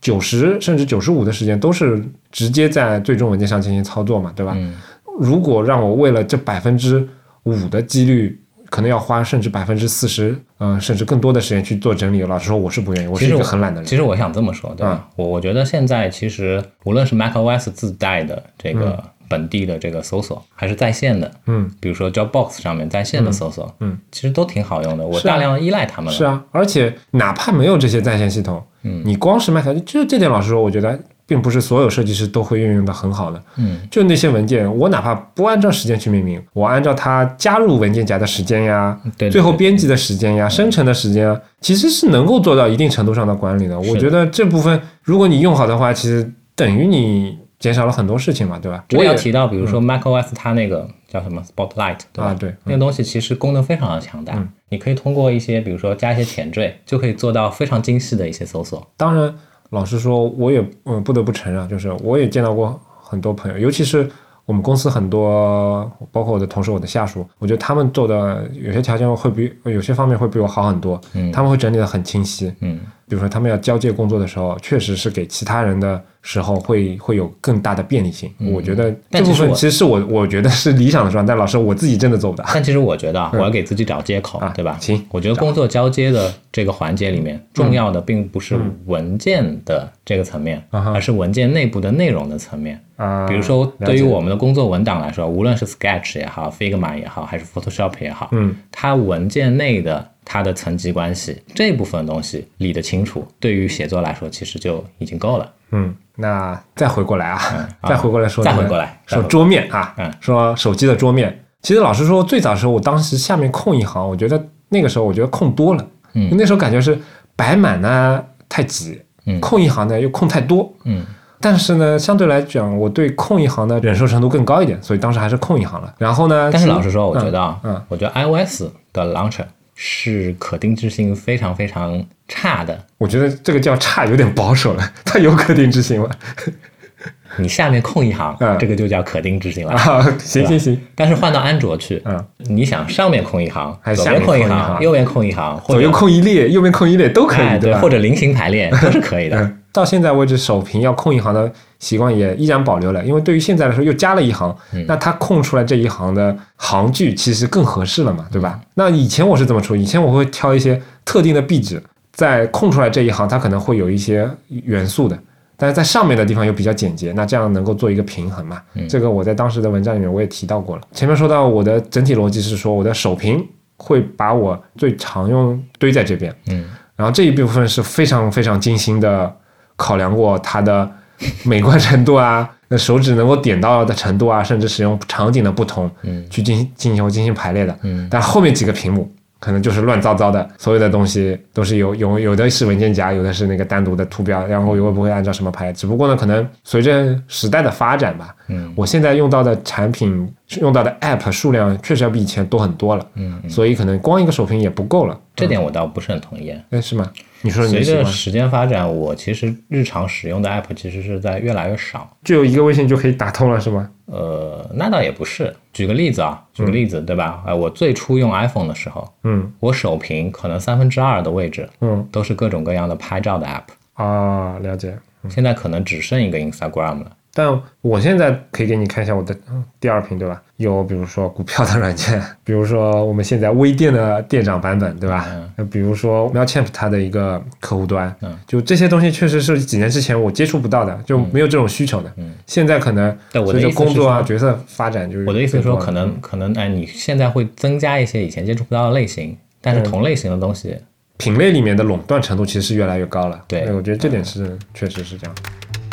九十甚至九十五的时间都是直接在最终文件上进行操作嘛，对吧？ 嗯， 如果让我为了这百分之五的几率，可能要花甚至百分之四十，嗯，甚至更多的时间去做整理，老实说，我是不愿意，我是一个很懒的人。 其实我想这么说，对吧？嗯、我我觉得现在其实无论是 macOS 自带的这个、嗯。本地的这个搜索还是在线的，嗯，比如说 Dropbox 上面在线的搜索，嗯，其实都挺好用的，我大量依赖他们了。 是啊，而且哪怕没有这些在线系统，嗯，你光是 Mac， 就这点老实说，我觉得并不是所有设计师都会运用的很好的，嗯，就那些文件，我哪怕不按照时间去命名，我按照它加入文件夹的时间呀， 对对对对， 最后编辑的时间呀，生成的时间啊，其实是能够做到一定程度上的管理的。我觉得这部分如果你用好的话，其实等于你减少了很多事情嘛，对吧？ 我也要提到，比如说 macOS 它那个叫什么 Spotlight， 对吧？ 啊，对，嗯、 那个东西其实功能非常的强大，嗯、你可以通过一些，比如说加一些前缀，就可以做到非常精细的一些搜索。 当然，老实说，我也嗯不得不承认，就是我也见到过很多朋友，尤其是我们公司很多，包括我的同事、我的下属，我觉得他们做的有些条件会比有些方面会比我好很多，嗯，他们会整理的很清晰，嗯，比如说他们要交接工作的时候，确实是给其他人的时候会会有更大的便利性，嗯、我觉得这部分其实是我我觉得是理想的状态，但老师我自己真的做不到。 但其实我觉得啊，我要给自己找接口，嗯、对吧？ 行， 我觉得工作交接的这个环节里面，重要的并不是文件的这个层面，嗯、而是文件内部的内容的层面。啊，比如说对于我们的工作文档来说，无论是 Sketch 也好 Figma 也好还是 Photoshop 也好，嗯，它文件内的它的层级关系这部分东西理得清楚，对于写作来说其实就已经够了。 嗯，那再回过来啊，嗯、再回过来说、 那个，再回过来说桌面啊，嗯，说手机的桌面。其实老实说，最早的时候我当时下面空一行，我觉得那个时候我觉得空多了，嗯，那时候感觉是摆满呢太挤，嗯，空一行呢又空太多，嗯。但是呢，相对来讲，我对空一行的忍受程度更高一点，所以当时还是空一行了。然后呢， 但是老实说，我觉得啊，嗯，嗯我觉得 iOS 的 launcher 是可定制性非常非常差的。 我觉得这个叫差有点保守了，它有可定制性吗？ 你下面空一行，嗯、这个就叫可定制性了。 啊、行行行。 但是换到安卓去，嗯，你想上面空一行，左边空一行，右边空一行， 左右空一列，右边空一列都可以， 哎、对，或者菱形排列都是可以的。嗯到现在为止，首屏要空一行的习惯也依然保留了，因为对于现在来说又加了一行，嗯、那它空出来这一行的行距其实更合适了嘛，对吧？嗯、那以前我是怎么处理？以前我会挑一些特定的壁纸，在空出来这一行，它可能会有一些元素的，但是在上面的地方又比较简洁，那这样能够做一个平衡嘛。嗯、这个我在当时的文章里面我也提到过了。前面说到我的整体逻辑是说，我的首屏会把我最常用堆在这边，嗯，然后这一部分是非常非常精心的考量过它的美观程度啊，那手指能够点到的程度啊，甚至使用场景的不同，嗯，去进行进行进行排列的，嗯，但后面几个屏幕可能就是乱糟糟的，所有的东西都是有有有的是文件夹，有的是那个单独的图标，然后又会不会按照什么排？只不过呢，可能随着时代的发展吧，嗯，我现在用到的产品用到的 App 数量确实要比以前多很多了，嗯，嗯所以可能光一个手屏也不够了。 这点我倒不是很同意。 哎，是吗？你说你随着时间发展，我其实日常使用的 app 其实是在越来越少。 就有一个微信就可以打通了，是吗？ 呃，那倒也不是。举个例子啊，举个例子，嗯、对吧？呃，我最初用 iPhone 的时候，嗯，我手屏可能三分之二的位置，嗯，都是各种各样的拍照的 app。 啊，了解。 嗯、现在可能只剩一个 Instagram 了。 但我现在可以给你看一下我的第二屏，对吧？有比如说股票的软件，比如说我们现在微店的店长版本，对吧？嗯、比如说 Mailchimp 它的一个客户端，嗯、就这些东西确实是几年之前我接触不到的，就没有这种需求的。嗯、现在可能随着工作啊、角色发展，就是我的意思是说，可能、嗯、可能哎，你现在会增加一些以前接触不到的类型，但是同类型的东西，嗯、 品类里面的垄断程度其实是越来越高了。对，我觉得这点是、嗯、确实是这样。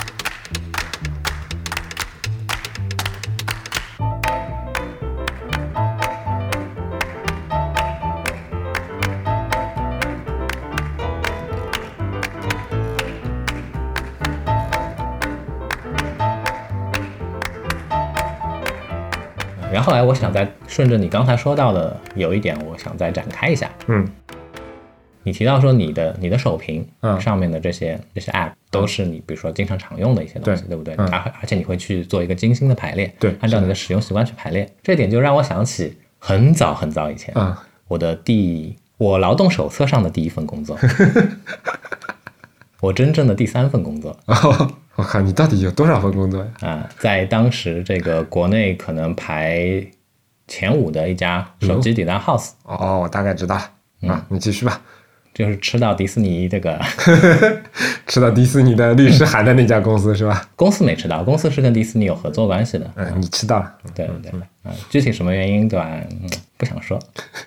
然后来，我想再顺着你刚才说到的有一点，我想再展开一下。嗯，你提到说你的你的手屏上面的这些、嗯、这些 app 都是你比如说经常常用的一些东西， 对, 对不对？嗯、而而且你会去做一个精心的排列，对，按照你的使用习惯去排列。这点就让我想起很早很早以前，嗯、我的第我劳动手册上的第一份工作。 我真正的第三份工作。 哦，我靠，你到底有多少份工作呀？ 啊，在当时这个国内可能排前五的一家手机底单 house。 哦，我大概知道了。啊，你继续吧。 就是吃到迪士尼这个吃到迪士尼的律师函的那家公司是吧？ 公司没吃到，公司是跟迪士尼有合作关系的。 嗯，你吃到了。 对对对，啊，具体什么原因对吧？嗯，不想说。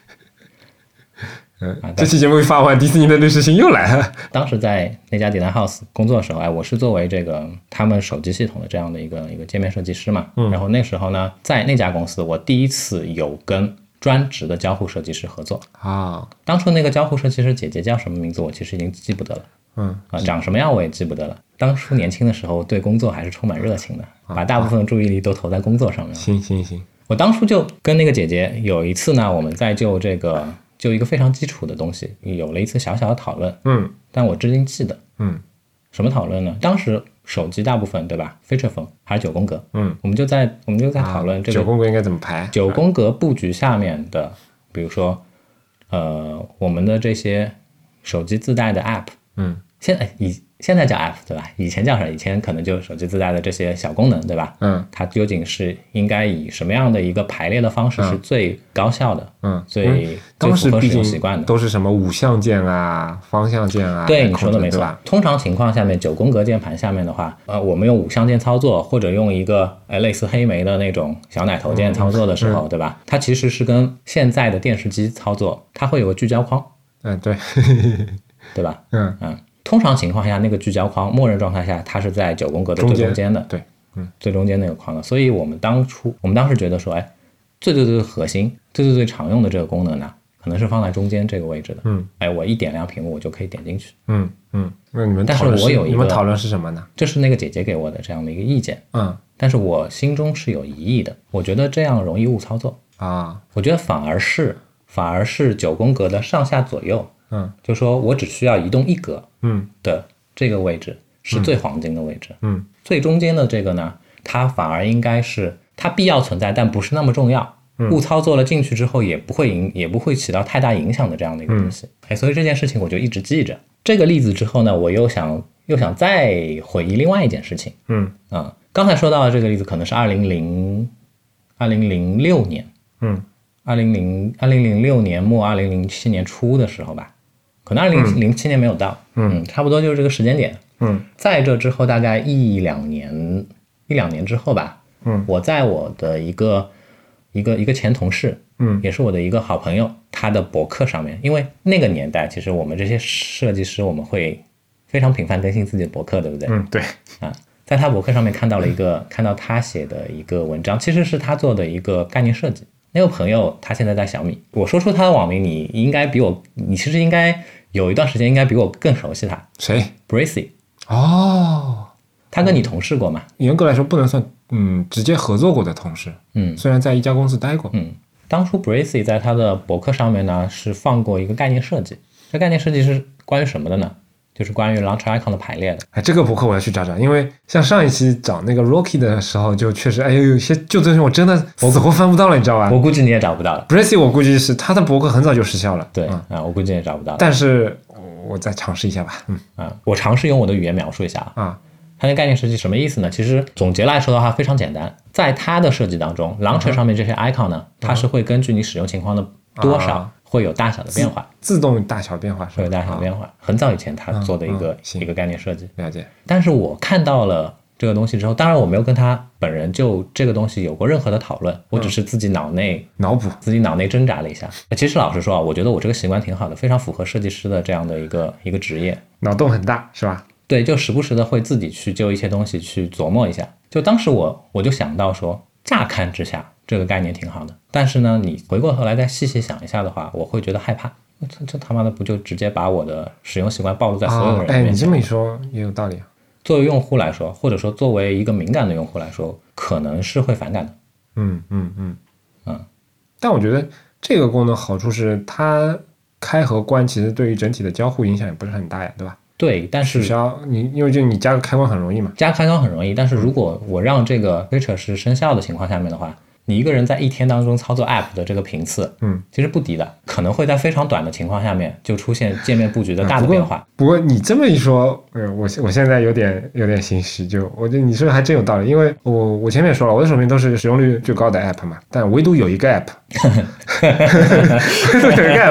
嗯，这期节目一发完，迪士尼的律师信又来了。 当时在那家底单 house 工作的时候，哎，我是作为这个他们手机系统的这样的一个一个界面设计师嘛。嗯。然后那时候呢，在那家公司，我第一次有跟专职的交互设计师合作啊。 当初那个交互设计师姐姐叫什么名字，我其实已经记不得了。 嗯。 啊，长什么样我也记不得了。当初年轻的时候，对工作还是充满热情的，把大部分注意力都投在工作上面。 行行行。 我当初就跟那个姐姐有一次呢，我们在就这个。就一个非常基础的东西有了一次小小的讨论， 嗯， 但我至今记得， 嗯， 什么讨论呢？当时手机大部分对吧 ，feature phone 还是九宫格， 嗯， 我们就在我们就在讨论这个九宫格应该怎么排， 九宫格布局下面的，比如说，呃，我们的这些手机自带的 app， 嗯， 现在以现在叫 app 对吧？以前叫什么？以前可能就手机自带的这些小功能对吧？ 嗯， 它究竟是应该以什么样的一个排列的方式是最高效的？ 嗯， 最、 嗯、当时最符合使毕竟用习惯的都是什么五象键啊、方向键啊。 对，你说的没错。 吧？ 通常情况下面，九宫格键盘下面的话，呃，我们用五象键操作，或者用一个呃类似黑莓的那种小奶头键操作的时候， 嗯、 对吧？它其实是跟现在的电视机操作，它会有个聚焦框。 嗯，对， 对吧？ 嗯嗯。通常情况下，那个聚焦框，默认状态下，它是在九宫格的最中间的， 对，嗯， 最中间那个框的。所以我们当初，我们当时觉得说，哎，最最最核心、最最最常用的这个功能呢，可能是放在中间这个位置的。 嗯， 哎，我一点亮屏幕，我就可以点进去。 嗯嗯。那你们但是我有一个你们讨论是什么呢？ 这是那个姐姐给我的这样的一个意见。 嗯， 但是我心中是有疑义的，我觉得这样容易误操作啊。 我觉得反而是反而是九宫格的上下左右。 嗯， 就说我只需要移动一格。 嗯的。这个位置是最黄金的位置， 嗯， 最中间的这个呢，它反而应该是它必要存在，但不是那么重要。 嗯、 误操作了进去之后，也不会影，也不会起到太大影响的这样的一个东西。哎、嗯，所以这件事情我就一直记着。这个例子之后呢，我又想又想再回忆另外一件事情。 嗯啊，刚才说到的这个例子可能是二零零二零零六年， 嗯， 二零零二零零六年末二零零七年初的时候吧。可能二零零七年没有到， 嗯， 嗯，差不多就是这个时间点， 嗯， 在这之后大概一两年，一两年之后吧， 嗯， 我在我的一个一个一个前同事， 嗯， 也是我的一个好朋友，他的博客上面，因为那个年代其实我们这些设计师我们会非常频繁更新自己的博客，对不对？ 嗯，对， 啊，在他博客上面看到了一个，嗯、看到他写的一个文章，其实是他做的一个概念设计。那个朋友他现在在小米，我说出他的网名，你应该比我，你其实应该有一段时间应该比我更熟悉他。 谁 ？Bracy。 哦， 他跟你同事过吗？ 严格来说不能算，嗯，直接合作过的同事。 嗯， 虽然在一家公司待过。 嗯，当初 Bracy 在他的博客上面呢是放过一个概念设计，这概念设计是关于什么的呢？就是关于 Launcher Icon 的排列的。 哎，这个博客我要去找找，因为像上一期找那个 Rocky 的时候，就确实，哎呦，有些旧资讯我真的死活翻不到了，你知道吧？ 我估计你也找不到了。 Bracy 我估计是他的博客很早就失效了。 对、 嗯、 啊，我估计也找不到了。 但是我再尝试一下吧。嗯啊，我尝试用我的语言描述一下啊。 它的概念设计什么意思呢？其实总结来说的话非常简单，在它的设计当中 ，Launcher 上面这些 icon 呢，它是会根据你使用情况的多少。啊会有大小的变化， 自, 自动大小变化是会有大小的变化、啊。很早以前他做的一个、 嗯、 一个概念设计， 了解。 但是我看到了这个东西之后，当然我没有跟他本人就这个东西有过任何的讨论，我只是自己脑内、 嗯、脑补， 自己脑内挣扎了一下。其实老实说啊，我觉得我这个习惯挺好的，非常符合设计师的这样的一个一个职业。 脑洞很大是吧？ 对，就时不时的会自己去就一些东西去琢磨一下。就当时我我就想到说，乍看之下这个概念挺好的，但是呢，你回过头来再细细想一下的话，我会觉得害怕。这这他妈的不就直接把我的使用习惯暴露在所有人面前、哦、 哎，你这么一说也有道理。 作为用户来说，或者说作为一个敏感的用户来说，可能是会反感的。 嗯嗯嗯嗯。 但我觉得这个功能好处是它开和关其实对于整体的交互影响也不是很大呀，对吧？ 对，但是取消你，因为就你加个开关很容易嘛。 加开关很容易，但是如果我让这个 feature 是生效的情况下面的话， 你一个人在一天当中操作 App 的这个频次， 嗯， 其实不低的，可能会在非常短的情况下面就出现界面布局的大的变化。 嗯、不, 过不过你这么一说，呃，我我现在有点有点心虚，就我觉得你说的还真有道理，因为我我前面也说了，我的手边都是使用率最高的 App 嘛，但唯独有一个 App， 唯独有一个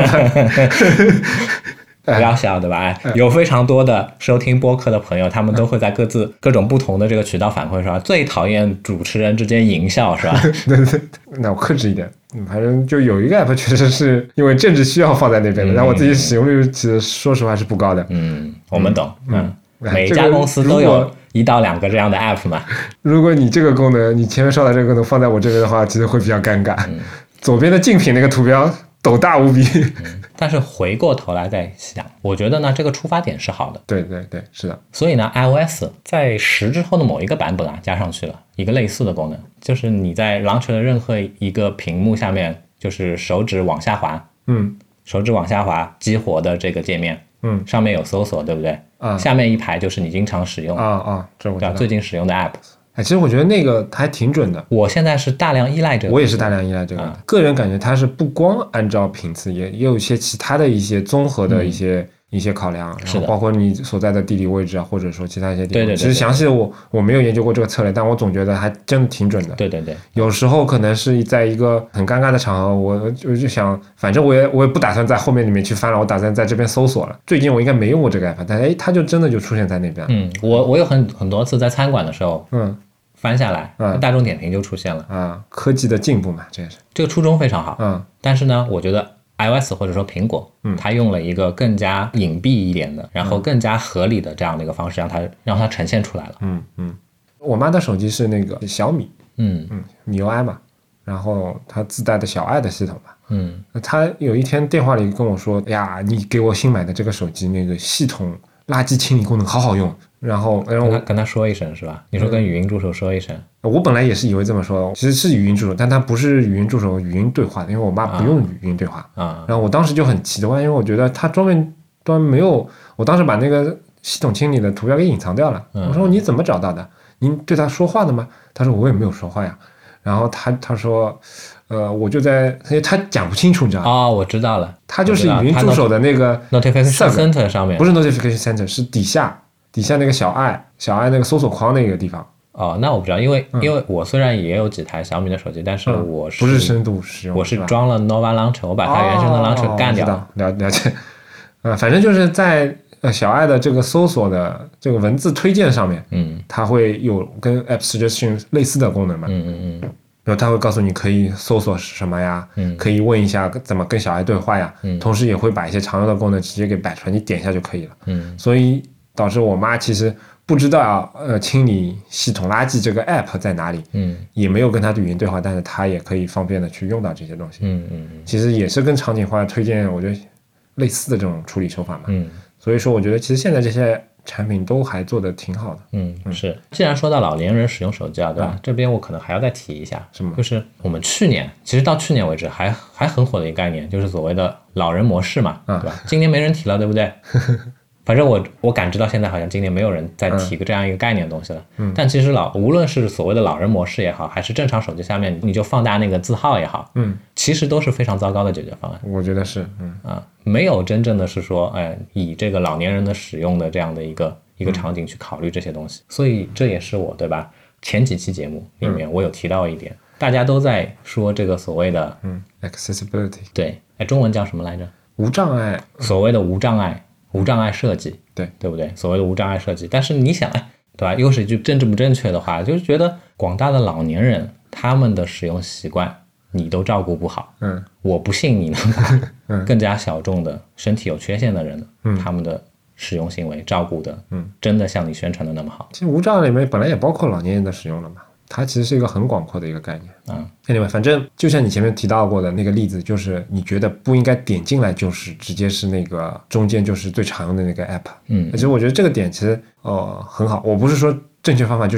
App。 不要笑对吧、哎、有非常多的收听播客的朋友，他们都会在各自各种不同的这个渠道反馈说最讨厌主持人之间淫笑是吧？ 对对，那我克制一点，反正就有一个 app 确实是因为政治需要放在那边的，但、嗯、我自己使用率其实说实话是不高的。 嗯，我们懂。嗯，嗯每一家公司都有一到两个这样的 app 嘛。 如果你这个功能，你前面说的这个功能放在我这边的话，其实会比较尴尬。嗯、左边的竞品那个图标斗大无比。 嗯但是回过头来再想，我觉得呢，这个出发点是好的。 对对对，是的。 所以呢 ，iOS 在十之后的某一个版本啊，加上去了一个类似的功能，就是你在 Launcher 的任何一个屏幕下面，就是手指往下滑， 嗯， 手指往下滑，激活的这个界面， 嗯， 上面有搜索，对不对？ 啊， 下面一排就是你经常使用啊啊，这我知道， 最近使用的 App。 哎，其实我觉得那个还挺准的。 我现在是大量依赖这个， 我也是大量依赖这个。嗯、个人感觉它是不光按照频次，也也有一些其他的一些综合的一些、嗯、一些考量，然后包括你所在的地理位置啊，或者说其他一些地方。 对对对对。 其实详细的我我没有研究过这个策略，但我总觉得还真的挺准的。 对对对。 有时候可能是在一个很尴尬的场合，我就就想，反正我也我也不打算在后面里面去翻了，我打算在这边搜索了。最近我应该没用过这个 app， 但哎，它就真的就出现在那边。 嗯，我我有很很多次在餐馆的时候， 嗯。 翻下来， 嗯， 大众点评就出现了啊，科技的进步嘛，这也是这个初衷非常好， 嗯， 但是呢，我觉得 iOS 或者说苹果， 嗯， 它用了一个更加隐蔽一点的，然后更加合理的这样的一个方式，让它让它呈现出来了， 嗯嗯。我妈的手机是那个小米， 嗯嗯，米 U I 嘛，然后它自带的小爱的系统嘛， 嗯， 她有一天电话里跟我说，呀，你给我新买的这个手机那个系统垃圾清理功能好好用。然后，然后跟他跟他说一声是吧？你说跟语音助手说一声。 我本来也是以为这么说，其实是语音助手，但它不是语音助手，语音对话的，因为我妈不用语音对话啊。 然后我当时就很奇怪，因为我觉得它专门专门没有，我当时把那个系统清理的图标给隐藏掉了。 嗯、 我说你怎么找到的？您对他说话的吗？他说我也没有说话呀。然后他他说，呃，我就在他讲不清楚，你知道吗？ 哦，我知道了， 他就是语音助手的那个 notification center 上面， 不是 notification center， 是底下。底下那个小爱小爱那个搜索框那个地方哦，那我不知道，因为、嗯、因为我虽然也有几台小米的手机，但是我是、 嗯、不是深度使用， 我是装了 Nova Launcher， 我把它原生的 Launcher 干掉了。 了了解，呃，反正就是在呃小爱的这个搜索的这个文字推荐上面， 嗯， 它会有跟 App Suggestion 类似的功能嘛， 嗯嗯嗯， 然后它会告诉你可以搜索什么呀， 嗯， 可以问一下怎么跟小爱对话呀， 嗯， 同时也会把一些常用的功能直接给摆出来，你点一下就可以了， 嗯， 所以导致我妈其实不知道呃清理系统垃圾这个 app 在哪里， 嗯， 也没有跟他的语音对话，但是他也可以方便的去用到这些东西， 嗯嗯嗯， 其实也是跟场景化推荐我觉得类似的这种处理手法嘛， 嗯， 所以说我觉得其实现在这些产品都还做得挺好的， 嗯，是。既然说到老年人使用手机啊，对吧？嗯、这边我可能还要再提一下， 是吗？ 就是我们去年，其实到去年为止还还很火的一个概念，就是所谓的老人模式嘛， 嗯、 对吧？今年没人提了，对不对？反正我我感知到现在好像今年没有人再提个这样一个概念的东西了。 嗯， 但其实老无论是所谓的老人模式也好，还是正常手机下面你就放大那个字号也好， 嗯， 其实都是非常糟糕的解决方案。 我觉得是，嗯啊，没有真正的是说，哎，以这个老年人的使用的这样的一个一个场景去考虑这些东西。嗯、所以这也是我对吧？前几期节目里面我有提到一点，嗯、大家都在说这个所谓的嗯 accessibility， 对，哎，中文叫什么来着？ 无障碍， 所谓的无障碍。无障碍设计， 对对不对？所谓的无障碍设计，但是你想，哎，对吧？又是一句政治不正确的话，就是觉得广大的老年人他们的使用习惯你都照顾不好， 嗯， 我不信你能把更加小众的身体有缺陷的人， 嗯， 他们的使用行为照顾的， 嗯， 真的像你宣传的那么好。 其实无障碍里面本来也包括老年人的使用了嘛。它其实是一个很广阔的一个概念， 嗯 ，anyway， 反正就像你前面提到过的那个例子，就是你觉得不应该点进来，就是直接是那个中间就是最常用的那个 app， 嗯， 其实我觉得这个点其实呃很好，我不是说正确方法就是应该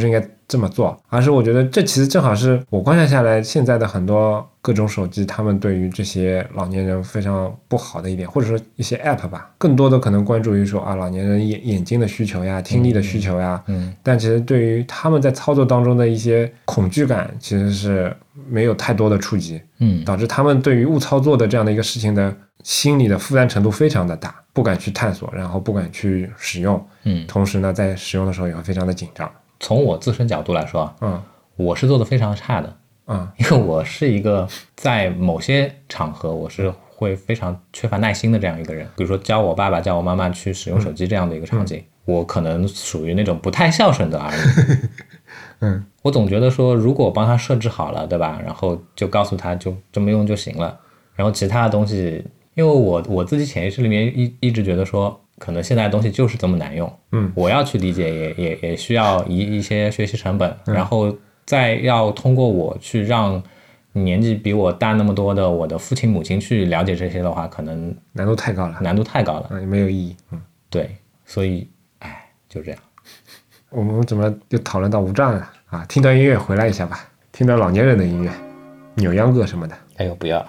这么做，而是我觉得这其实正好是我观察下来现在的很多各种手机，他们对于这些老年人非常不好的一点，或者说一些 app 吧，更多的可能关注于说啊老年人眼眼睛的需求呀、听力的需求呀， 嗯，嗯但其实对于他们在操作当中的一些恐惧感，其实是没有太多的触及， 嗯， 导致他们对于误操作的这样的一个事情的心理的负担程度非常的大，不敢去探索，然后不敢去使用， 嗯， 同时呢，在使用的时候也会非常的紧张。 从我自身角度来说， 嗯， 我是做的非常差的， 嗯， 因为我是一个在某些场合我是会非常缺乏耐心的这样一个人，比如说教我爸爸教我妈妈去使用手机这样的一个场景，嗯、我可能属于那种不太孝顺的儿女。 嗯， 我总觉得说，如果我帮他设置好了，对吧？然后就告诉他就这么用就行了，然后其他的东西，因为我我自己潜意识里面一一直觉得说，可能现在的东西就是这么难用， 嗯， 我要去理解也也也需要一一些学习成本，然后再要通过我去让年纪比我大那么多的我的父亲母亲去了解这些的话，可能难度太高了， 难度太高了， 嗯，没有意义，嗯， 对，所以，哎，就这样。 我们怎么就讨论到无障了啊？听段音乐回来一下吧，听段老年人的音乐，扭秧歌什么的。 哎呦，不要。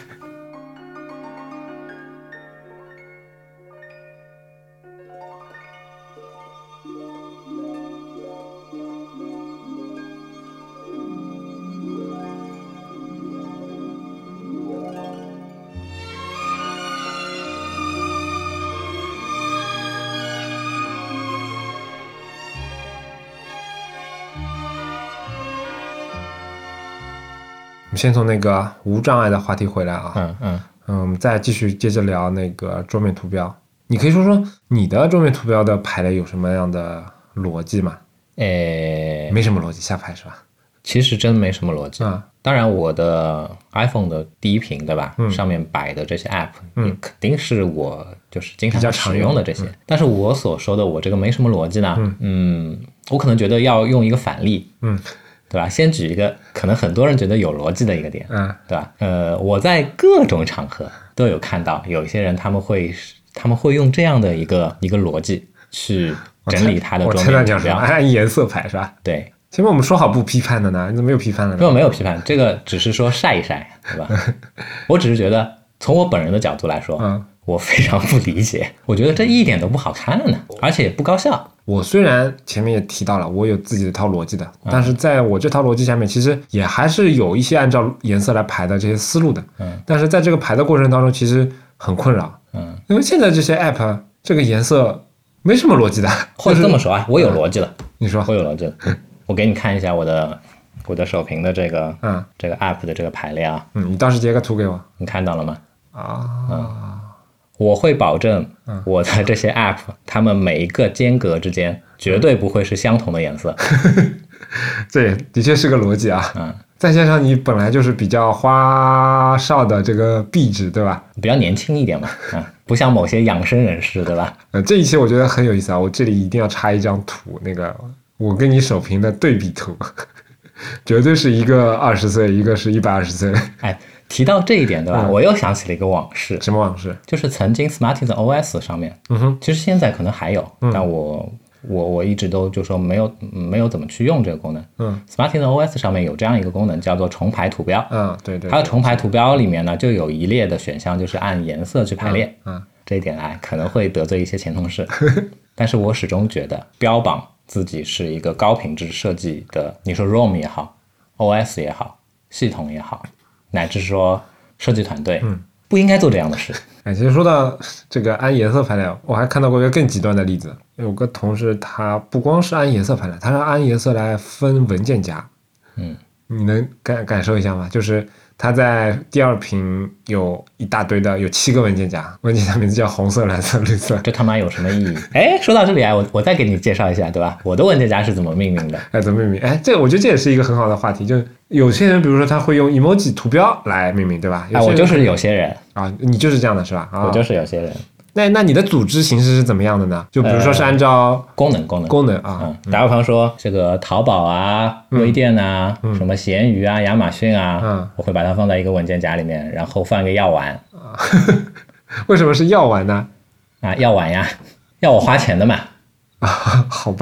先从那个无障碍的话题回来啊， 嗯嗯嗯，我们再继续接着聊那个桌面图标。你可以说说你的桌面图标的排列有什么样的逻辑吗？ 诶， 没什么逻辑，瞎排是吧？ 其实真没什么逻辑啊。 当然，我的 iPhone 的第一屏，对吧？ 嗯、 上面摆的这些 App， 嗯， 也肯定是我就是经常使用的这些。 嗯、 但是我所说的我这个没什么逻辑呢， 嗯， 嗯我可能觉得要用一个反例， 嗯。 对吧？先举一个可能很多人觉得有逻辑的一个点， 嗯， 对吧？呃，我在各种场合都有看到，有一些人他们会他们会用这样的一个一个逻辑去整理他的桌面图标， 按颜色排是吧？ 对。 前面我们说好不批判的呢，你怎么没有批判了呢？ 没有没有批判，这个只是说晒一晒，对吧？我只是觉得从我本人的角度来说， 嗯， 我非常不理解，我觉得这一点都不好看呢，而且也不高效。 我虽然前面也提到了，我有自己的一套逻辑的，但是在我这套逻辑下面，其实也还是有一些按照颜色来排的这些思路的。 嗯， 但是在这个排的过程当中，其实很困扰。 嗯， 因为现在这些 app 这个颜色没什么逻辑的， 或者这么说啊，我有逻辑了。 你说， 我有逻辑了。我给你看一下我的我的手屏的这个嗯这个 app 的这个排列啊。 嗯，你当时截个图给我， 你看到了吗？ 啊。 嗯我会保证我的这些 app 它们每一个间隔之间绝对不会是相同的颜色。 这也的确是个逻辑啊。 嗯， 再加上你本来就是比较花哨的这个壁纸，对吧？ 比较年轻一点嘛，嗯，不像某些养生人士，对吧？ 呃，这一期我觉得很有意思啊，我这里一定要插一张图，那个我跟你手屏的对比图，绝对是一个二十岁，一个是一百二十岁。 哎。提到这一点，对吧？嗯、我又想起了一个往事。 什么往事？ 就是曾经 Smartisan O S 上面， 嗯哼， 其实现在可能还有， 嗯、 但我我我一直都就说没有没有怎么去用这个功能。 嗯 ，Smartisan O S 上面有这样一个功能叫做重排图标。 嗯，对 对, 对。 它的重排图标里面呢，就有一列的选项，就是按颜色去排列。 嗯，嗯这一点哎，可能会得罪一些前同事，但是我始终觉得标榜自己是一个高品质设计的，你说 ROM 也好 ，O S 也好，系统也好，乃至说。设计团队， 嗯， 不应该做这样的事。 哎，其实说到这个按颜色排列，我还看到过一个更极端的例子。有个同事他不光是按颜色排列，他是按颜色来分文件夹。 嗯， 你能感感受一下吗？就是他在第二屏有一大堆的，有七个文件夹，文件夹名字叫红色、蓝色、绿色。 这他妈有什么意义？哎，说到这里啊，我我再给你介绍一下，对吧？我的文件夹是怎么命名的？ 哎，怎么命名？哎，这我觉得这也是一个很好的话题。就有些人，比如说他会用 emoji 图标来命名，对吧？ 啊，我就是有些人啊，你就是这样的是吧？啊、 我就是有些人。 那那你的组织形式是怎么样的呢？就比如说是按照、 呃、功能功能功能啊， 嗯，打个比方说这个淘宝啊、微店啊、 嗯、 什么闲鱼啊、亚马逊啊， 嗯， 我会把它放在一个文件夹里面，然后放一个药丸。 啊、为什么是药丸呢？ 啊，药丸呀，要我花钱的嘛。 啊，好吧。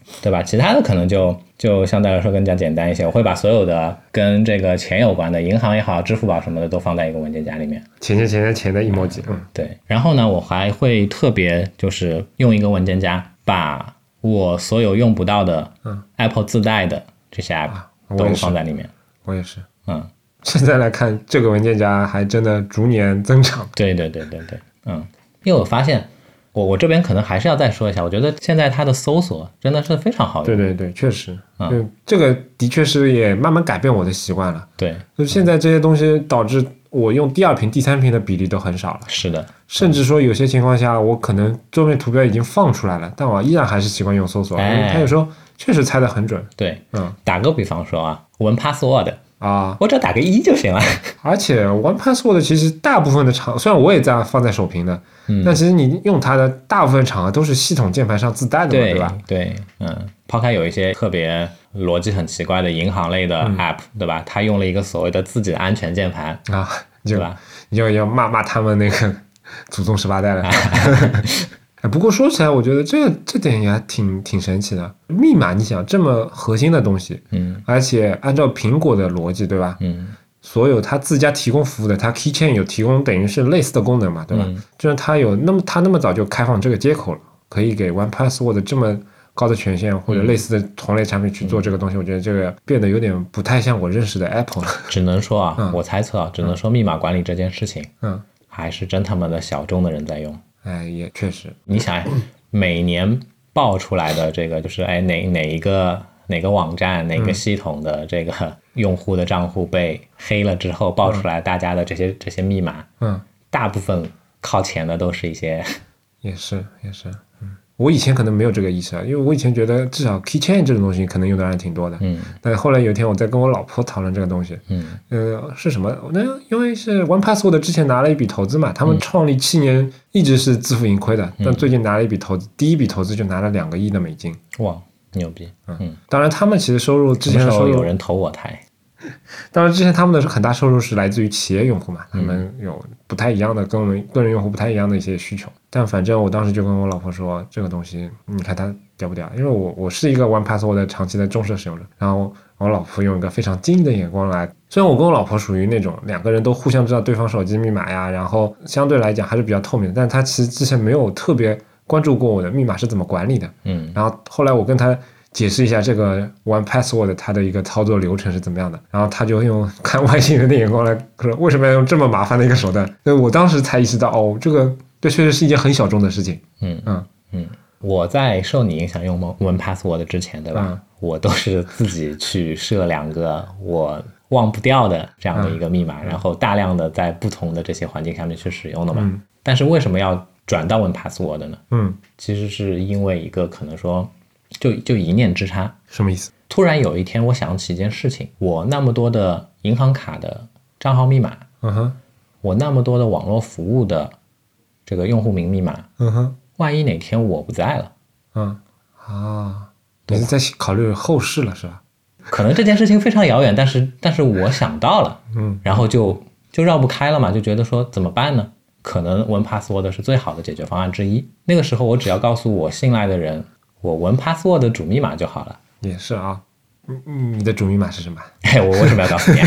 对吧？其他的可能就就相对来说更加简单一些。我会把所有的跟这个钱有关的，银行也好，支付宝什么的都放在一个文件夹里面。 钱钱钱钱钱的 emoji， 嗯， 对。然后呢，我还会特别就是用一个文件夹把我所有用不到的 Apple 自带的这些 app 都放在里面。 我也是， 嗯。 现在来看，这个文件夹还真的逐年增长。 对对对对对，嗯，因为我发现，我我这边可能还是要再说一下，我觉得现在它的搜索真的是非常好用。 对对对，确实， 嗯， 这个的确是也慢慢改变我的习惯了。 对， 就现在这些东西导致我用第二屏、第三屏的比例都很少了。 是的， 甚至说有些情况下，我可能桌面图标已经放出来了，但我依然还是习惯用搜索， 哎、 因为它有时候确实猜得很准。 对， 嗯， 打个比方说啊，OnePassword。 啊， 我只要打个一就行了。 而且 OnePassword 其实大部分的场，虽然我也在放在手屏的， 嗯， 但其实你用它的大部分场合都是系统键盘上自带的嘛， 对， 对吧？ 对，嗯，抛开有一些特别逻辑很奇怪的银行类的 app，、嗯、对吧？它用了一个所谓的自己的安全键盘啊， 对吧？ 你就要骂骂他们那个祖宗十八代了。不过说起来，我觉得这这点也还挺挺神奇的。密码，你想这么核心的东西， 嗯， 而且按照苹果的逻辑，对吧？ 嗯， 所有它自家提供服务的，它 Keychain 有提供等于是类似的功能嘛，对吧？ 嗯、 就是它有那么它那么早就开放这个接口了，可以给 OnePassword 这么高的权限或者类似的同类产品去做这个东西，嗯、我觉得这个变得有点不太像我认识的 Apple 了。 只能说啊， 嗯、 我猜测啊，只能说密码管理这件事情， 嗯， 还是真他妈的小众的人在用。 哎，也确实， 你想。每年爆出来的这个就是哎哪哪一个哪个网站哪个系统的这个用户的账户被黑了之后爆出来大家的这些、嗯、这些密码， 嗯， 大部分靠前的都是一些， 也是也是，嗯，我以前可能没有这个意识啊，因为我以前觉得至少 Keychain 这种东西可能用的人挺多的， 嗯， 但后来有一天我在跟我老婆讨论这个东西， 嗯， 呃，是什么？那因为是 OnePassword 之前拿了一笔投资嘛，他们创立七年一直是自负盈亏的，嗯、但最近拿了一笔投资，第一笔投资就拿了两个亿的美金， 哇，牛逼， 嗯，嗯当然他们其实收入之前的收入有人投我台。 当然，之前他们的很大收入是来自于企业用户嘛，他们有不太一样的，跟我们个人用户不太一样的一些需求。但反正我当时就跟我老婆说，这个东西你看它屌不屌？因为我我是一个 OnePassword 长期的重视使用者，然后我老婆用一个非常精益的眼光来。虽然我跟我老婆属于那种两个人都互相知道对方手机密码呀，然后相对来讲还是比较透明的，但她其实之前没有特别关注过我的密码是怎么管理的。 嗯， 然后后来我跟她解释一下这个 OnePassword 它的一个操作流程是怎么样的，然后他就用看外星人的眼光来说，为什么要用这么麻烦的一个手段？所以我当时才意识到，哦，这个这确实是一件很小众的事情。 嗯嗯嗯，我在受你影响用 OnePassword 之前，对吧？嗯、我都是自己去设两个我忘不掉的这样的一个密码，嗯、然后大量的在不同的这些环境下面去使用的嘛。嗯、但是为什么要转到 OnePassword 呢？ 嗯， 其实是因为一个可能说。就就一念之差。 什么意思？ 突然有一天我想起一件事情，我那么多的银行卡的账号密码， 嗯哼， 我那么多的网络服务的这个用户名密码， 嗯哼， 万一哪天我不在了， 嗯啊，你是在考虑后事了是吧？ 可能这件事情非常遥远，但是但是我想到了， 嗯， 然后就就绕不开了嘛，就觉得说怎么办呢？可能 OnePassword 是最好的解决方案之一。那个时候我只要告诉我信赖的人。我 OnePassword 的主密码就好了。 也是啊，你的主密码是什么？ 哎，我为什么要告诉你？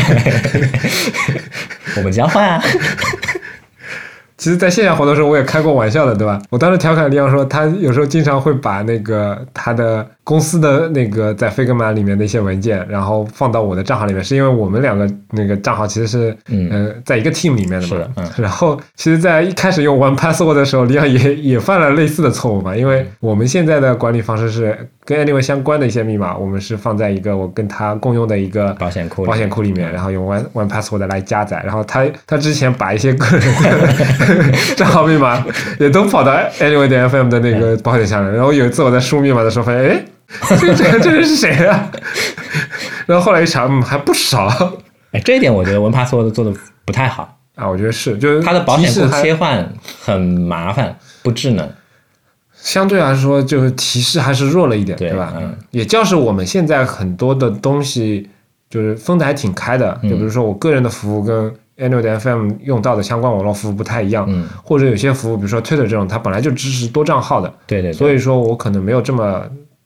我们交换啊。 其实在线下活动时候我也开过玩笑的，对吧？我当时调侃李阳说，他有时候经常会把那个他的公司的那个在 Figma 里面的一些文件，然后放到我的账号里面，是因为我们两个那个账号其实是嗯、呃、在一个 team 里面的嘛。 是的，嗯。 然后其实在一开始用 OnePassword 的时候，李阳也也犯了类似的错误嘛，因为我们现在的管理方式是跟 Anyway 相关的一些密码，我们是放在一个我跟他共用的一个保险库保险库里面，然后用 One OnePassword 来加载，然后他他之前把一些个人的账号密码也都跑到 Anyway 点 F M 的那个保险箱了，然后有一次我在输密码的时候发现，哎，这这这人是谁啊？然后后来一查，嗯，还不少。 哎，这一点我觉得 OnePassword 做的不太好啊，我觉得是，就是它的保险库切换很麻烦，不智能。 相对来说，就是提示还是弱了一点， 对, 对吧？ 嗯， 也就是我们现在很多的东西就是分得还挺开的， 嗯、 就比如说我个人的服务跟 Anyway 点 F M 用到的相关网络服务不太一样， 嗯， 或者有些服务，比如说 Twitter 这种，它本来就支持多账号的， 对 对, 对， 所以说我可能没有这么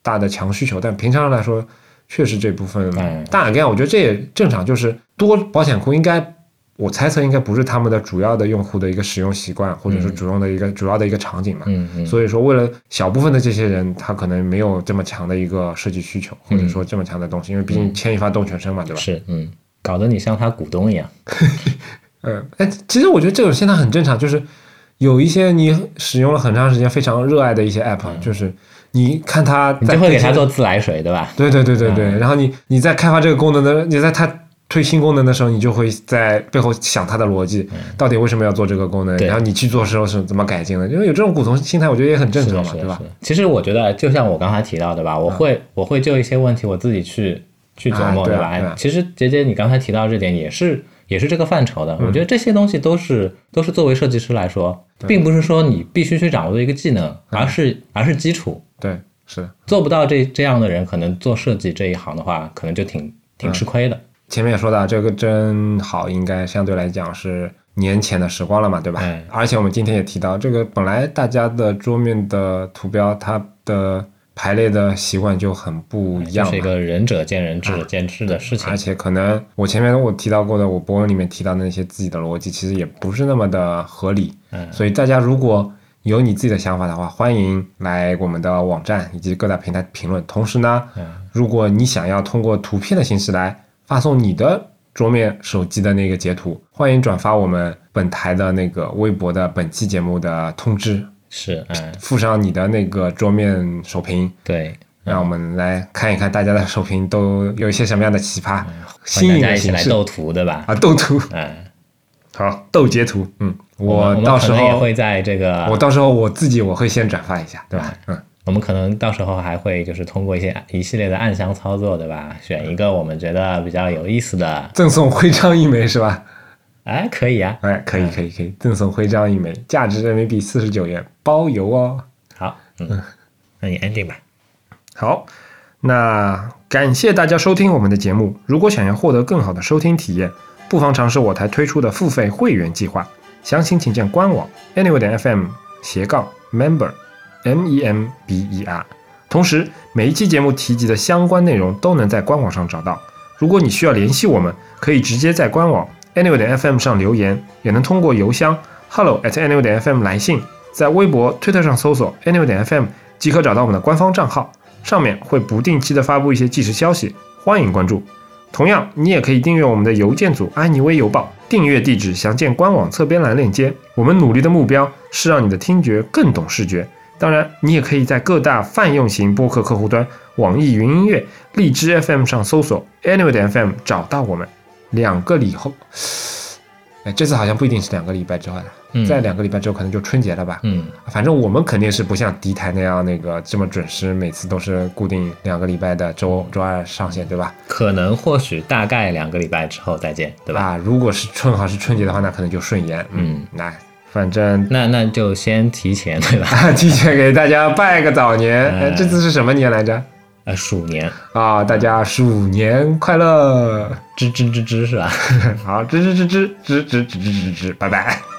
大的强需求，但平常来说确实这部分嗯大概我觉得这也正常，就是多保险库应该我猜测应该不是他们的主要的用户的一个使用习惯，或者是主用的一个、嗯、主要的一个场景嘛。 嗯嗯。 所以说，为了小部分的这些人，他可能没有这么强的一个设计需求，或者说这么强的东西，因为毕竟牵一发动全身嘛，对吧？ 是，嗯，搞得你像他股东一样。 嗯，哎，其实我觉得这种现在很正常，就是有一些你使用了很长时间、非常热爱的一些 app，、嗯、就是你看它， 你就会给它做自来水，对吧？ 对对对对对。嗯、然后你你在开发这个功能的，你在它推新功能的时候，你就会在背后想它的逻辑，嗯、到底为什么要做这个功能，然后你去做的时候是怎么改进的，因为有这种股东心态，我觉得也很正常嘛，对吧？ 其实我觉得，就像我刚才提到的吧，我会、嗯、我会就一些问题我自己去去琢磨， 啊、 对吧？ 对啊对啊、 其实杰杰你刚才提到这点也是。也是这个范畴的，我觉得这些东西都是、嗯、都是作为设计师来说，并不是说你必须去掌握的一个技能，嗯、而是而是基础。 对，是做不到这这样的人，可能做设计这一行的话，可能就挺挺吃亏的。 嗯、前面也说到，这个真好，应该相对来讲是年前的时光了嘛，对吧？ 嗯、 而且我们今天也提到，这个本来大家的桌面的图标，它的排列的习惯就很不一样， 这、就是一个仁者见仁，智者见智的事情、 啊。而且可能我前面我提到过的，我博文里面提到的那些自己的逻辑，其实也不是那么的合理。 嗯， 所以大家如果有你自己的想法的话，欢迎来我们的网站以及各大平台评论。同时呢， 嗯、 如果你想要通过图片的形式来发送你的桌面手机的那个截图，欢迎转发我们本台的那个微博的本期节目的通知。 是，嗯， 附上你的那个桌面手评， 对， 让我们来看一看大家的手评都有一些什么样的奇葩， 嗯、 新颖的形式， 大家一起来斗图，对吧？ 啊，斗图， 嗯， 好，斗截图，嗯， 我到时候也会在这个， 我到时候我自己我会先转发一下，对吧？嗯， 我们可能到时候还会就是通过一些一系列的暗箱操作，对吧？选一个我们觉得比较有意思的， 赠送徽章一枚是吧？ 哎，可以啊， 哎，可以可以可以，赠送徽章一枚，价值人民币四十九元，包邮哦。 好，嗯，那你 ending 吧。 好，那感谢大家收听我们的节目。如果想要获得更好的收听体验，不妨尝试我台推出的付费会员计划，详情请见官网 anyway 点 fm 斜杠 member m e m b e r。同时，每一期节目提及的相关内容都能在官网上找到。如果你需要联系我们，可以直接在官网anyway 点 fm 上留言，也能通过邮箱 hello at anyway 点 fm 来信，在微博、推特上搜索 anyway 点 fm 即可找到我们的官方账号，上面会不定期的发布一些即时消息，欢迎关注。同样，你也可以订阅我们的邮件组安妮微邮报，订阅地址详见官网侧边栏链接。我们努力的目标是让你的听觉更懂视觉。当然，你也可以在各大泛用型播客客户端、网易云音乐、荔枝 F M 上搜索 anyway 点 fm 找到我们。两个礼后，哎，这次好像不一定是两个礼拜之后了，嗯、在两个礼拜之后可能就春节了吧。 嗯， 反正我们肯定是不像敌台那样那个这么准时，每次都是固定两个礼拜的周周二上线，对吧？ 可能或许大概两个礼拜之后再见，对吧？ 啊，如果是正好是春节的话，那可能就顺延。嗯，那反正那那就先提前，对吧？ 提前给大家拜个早年。呃、这次是什么年来着？ 呃，鼠年啊，大家鼠年快乐！ 吱吱吱吱是吧？ 好，吱吱吱吱吱吱吱吱吱吱，拜拜。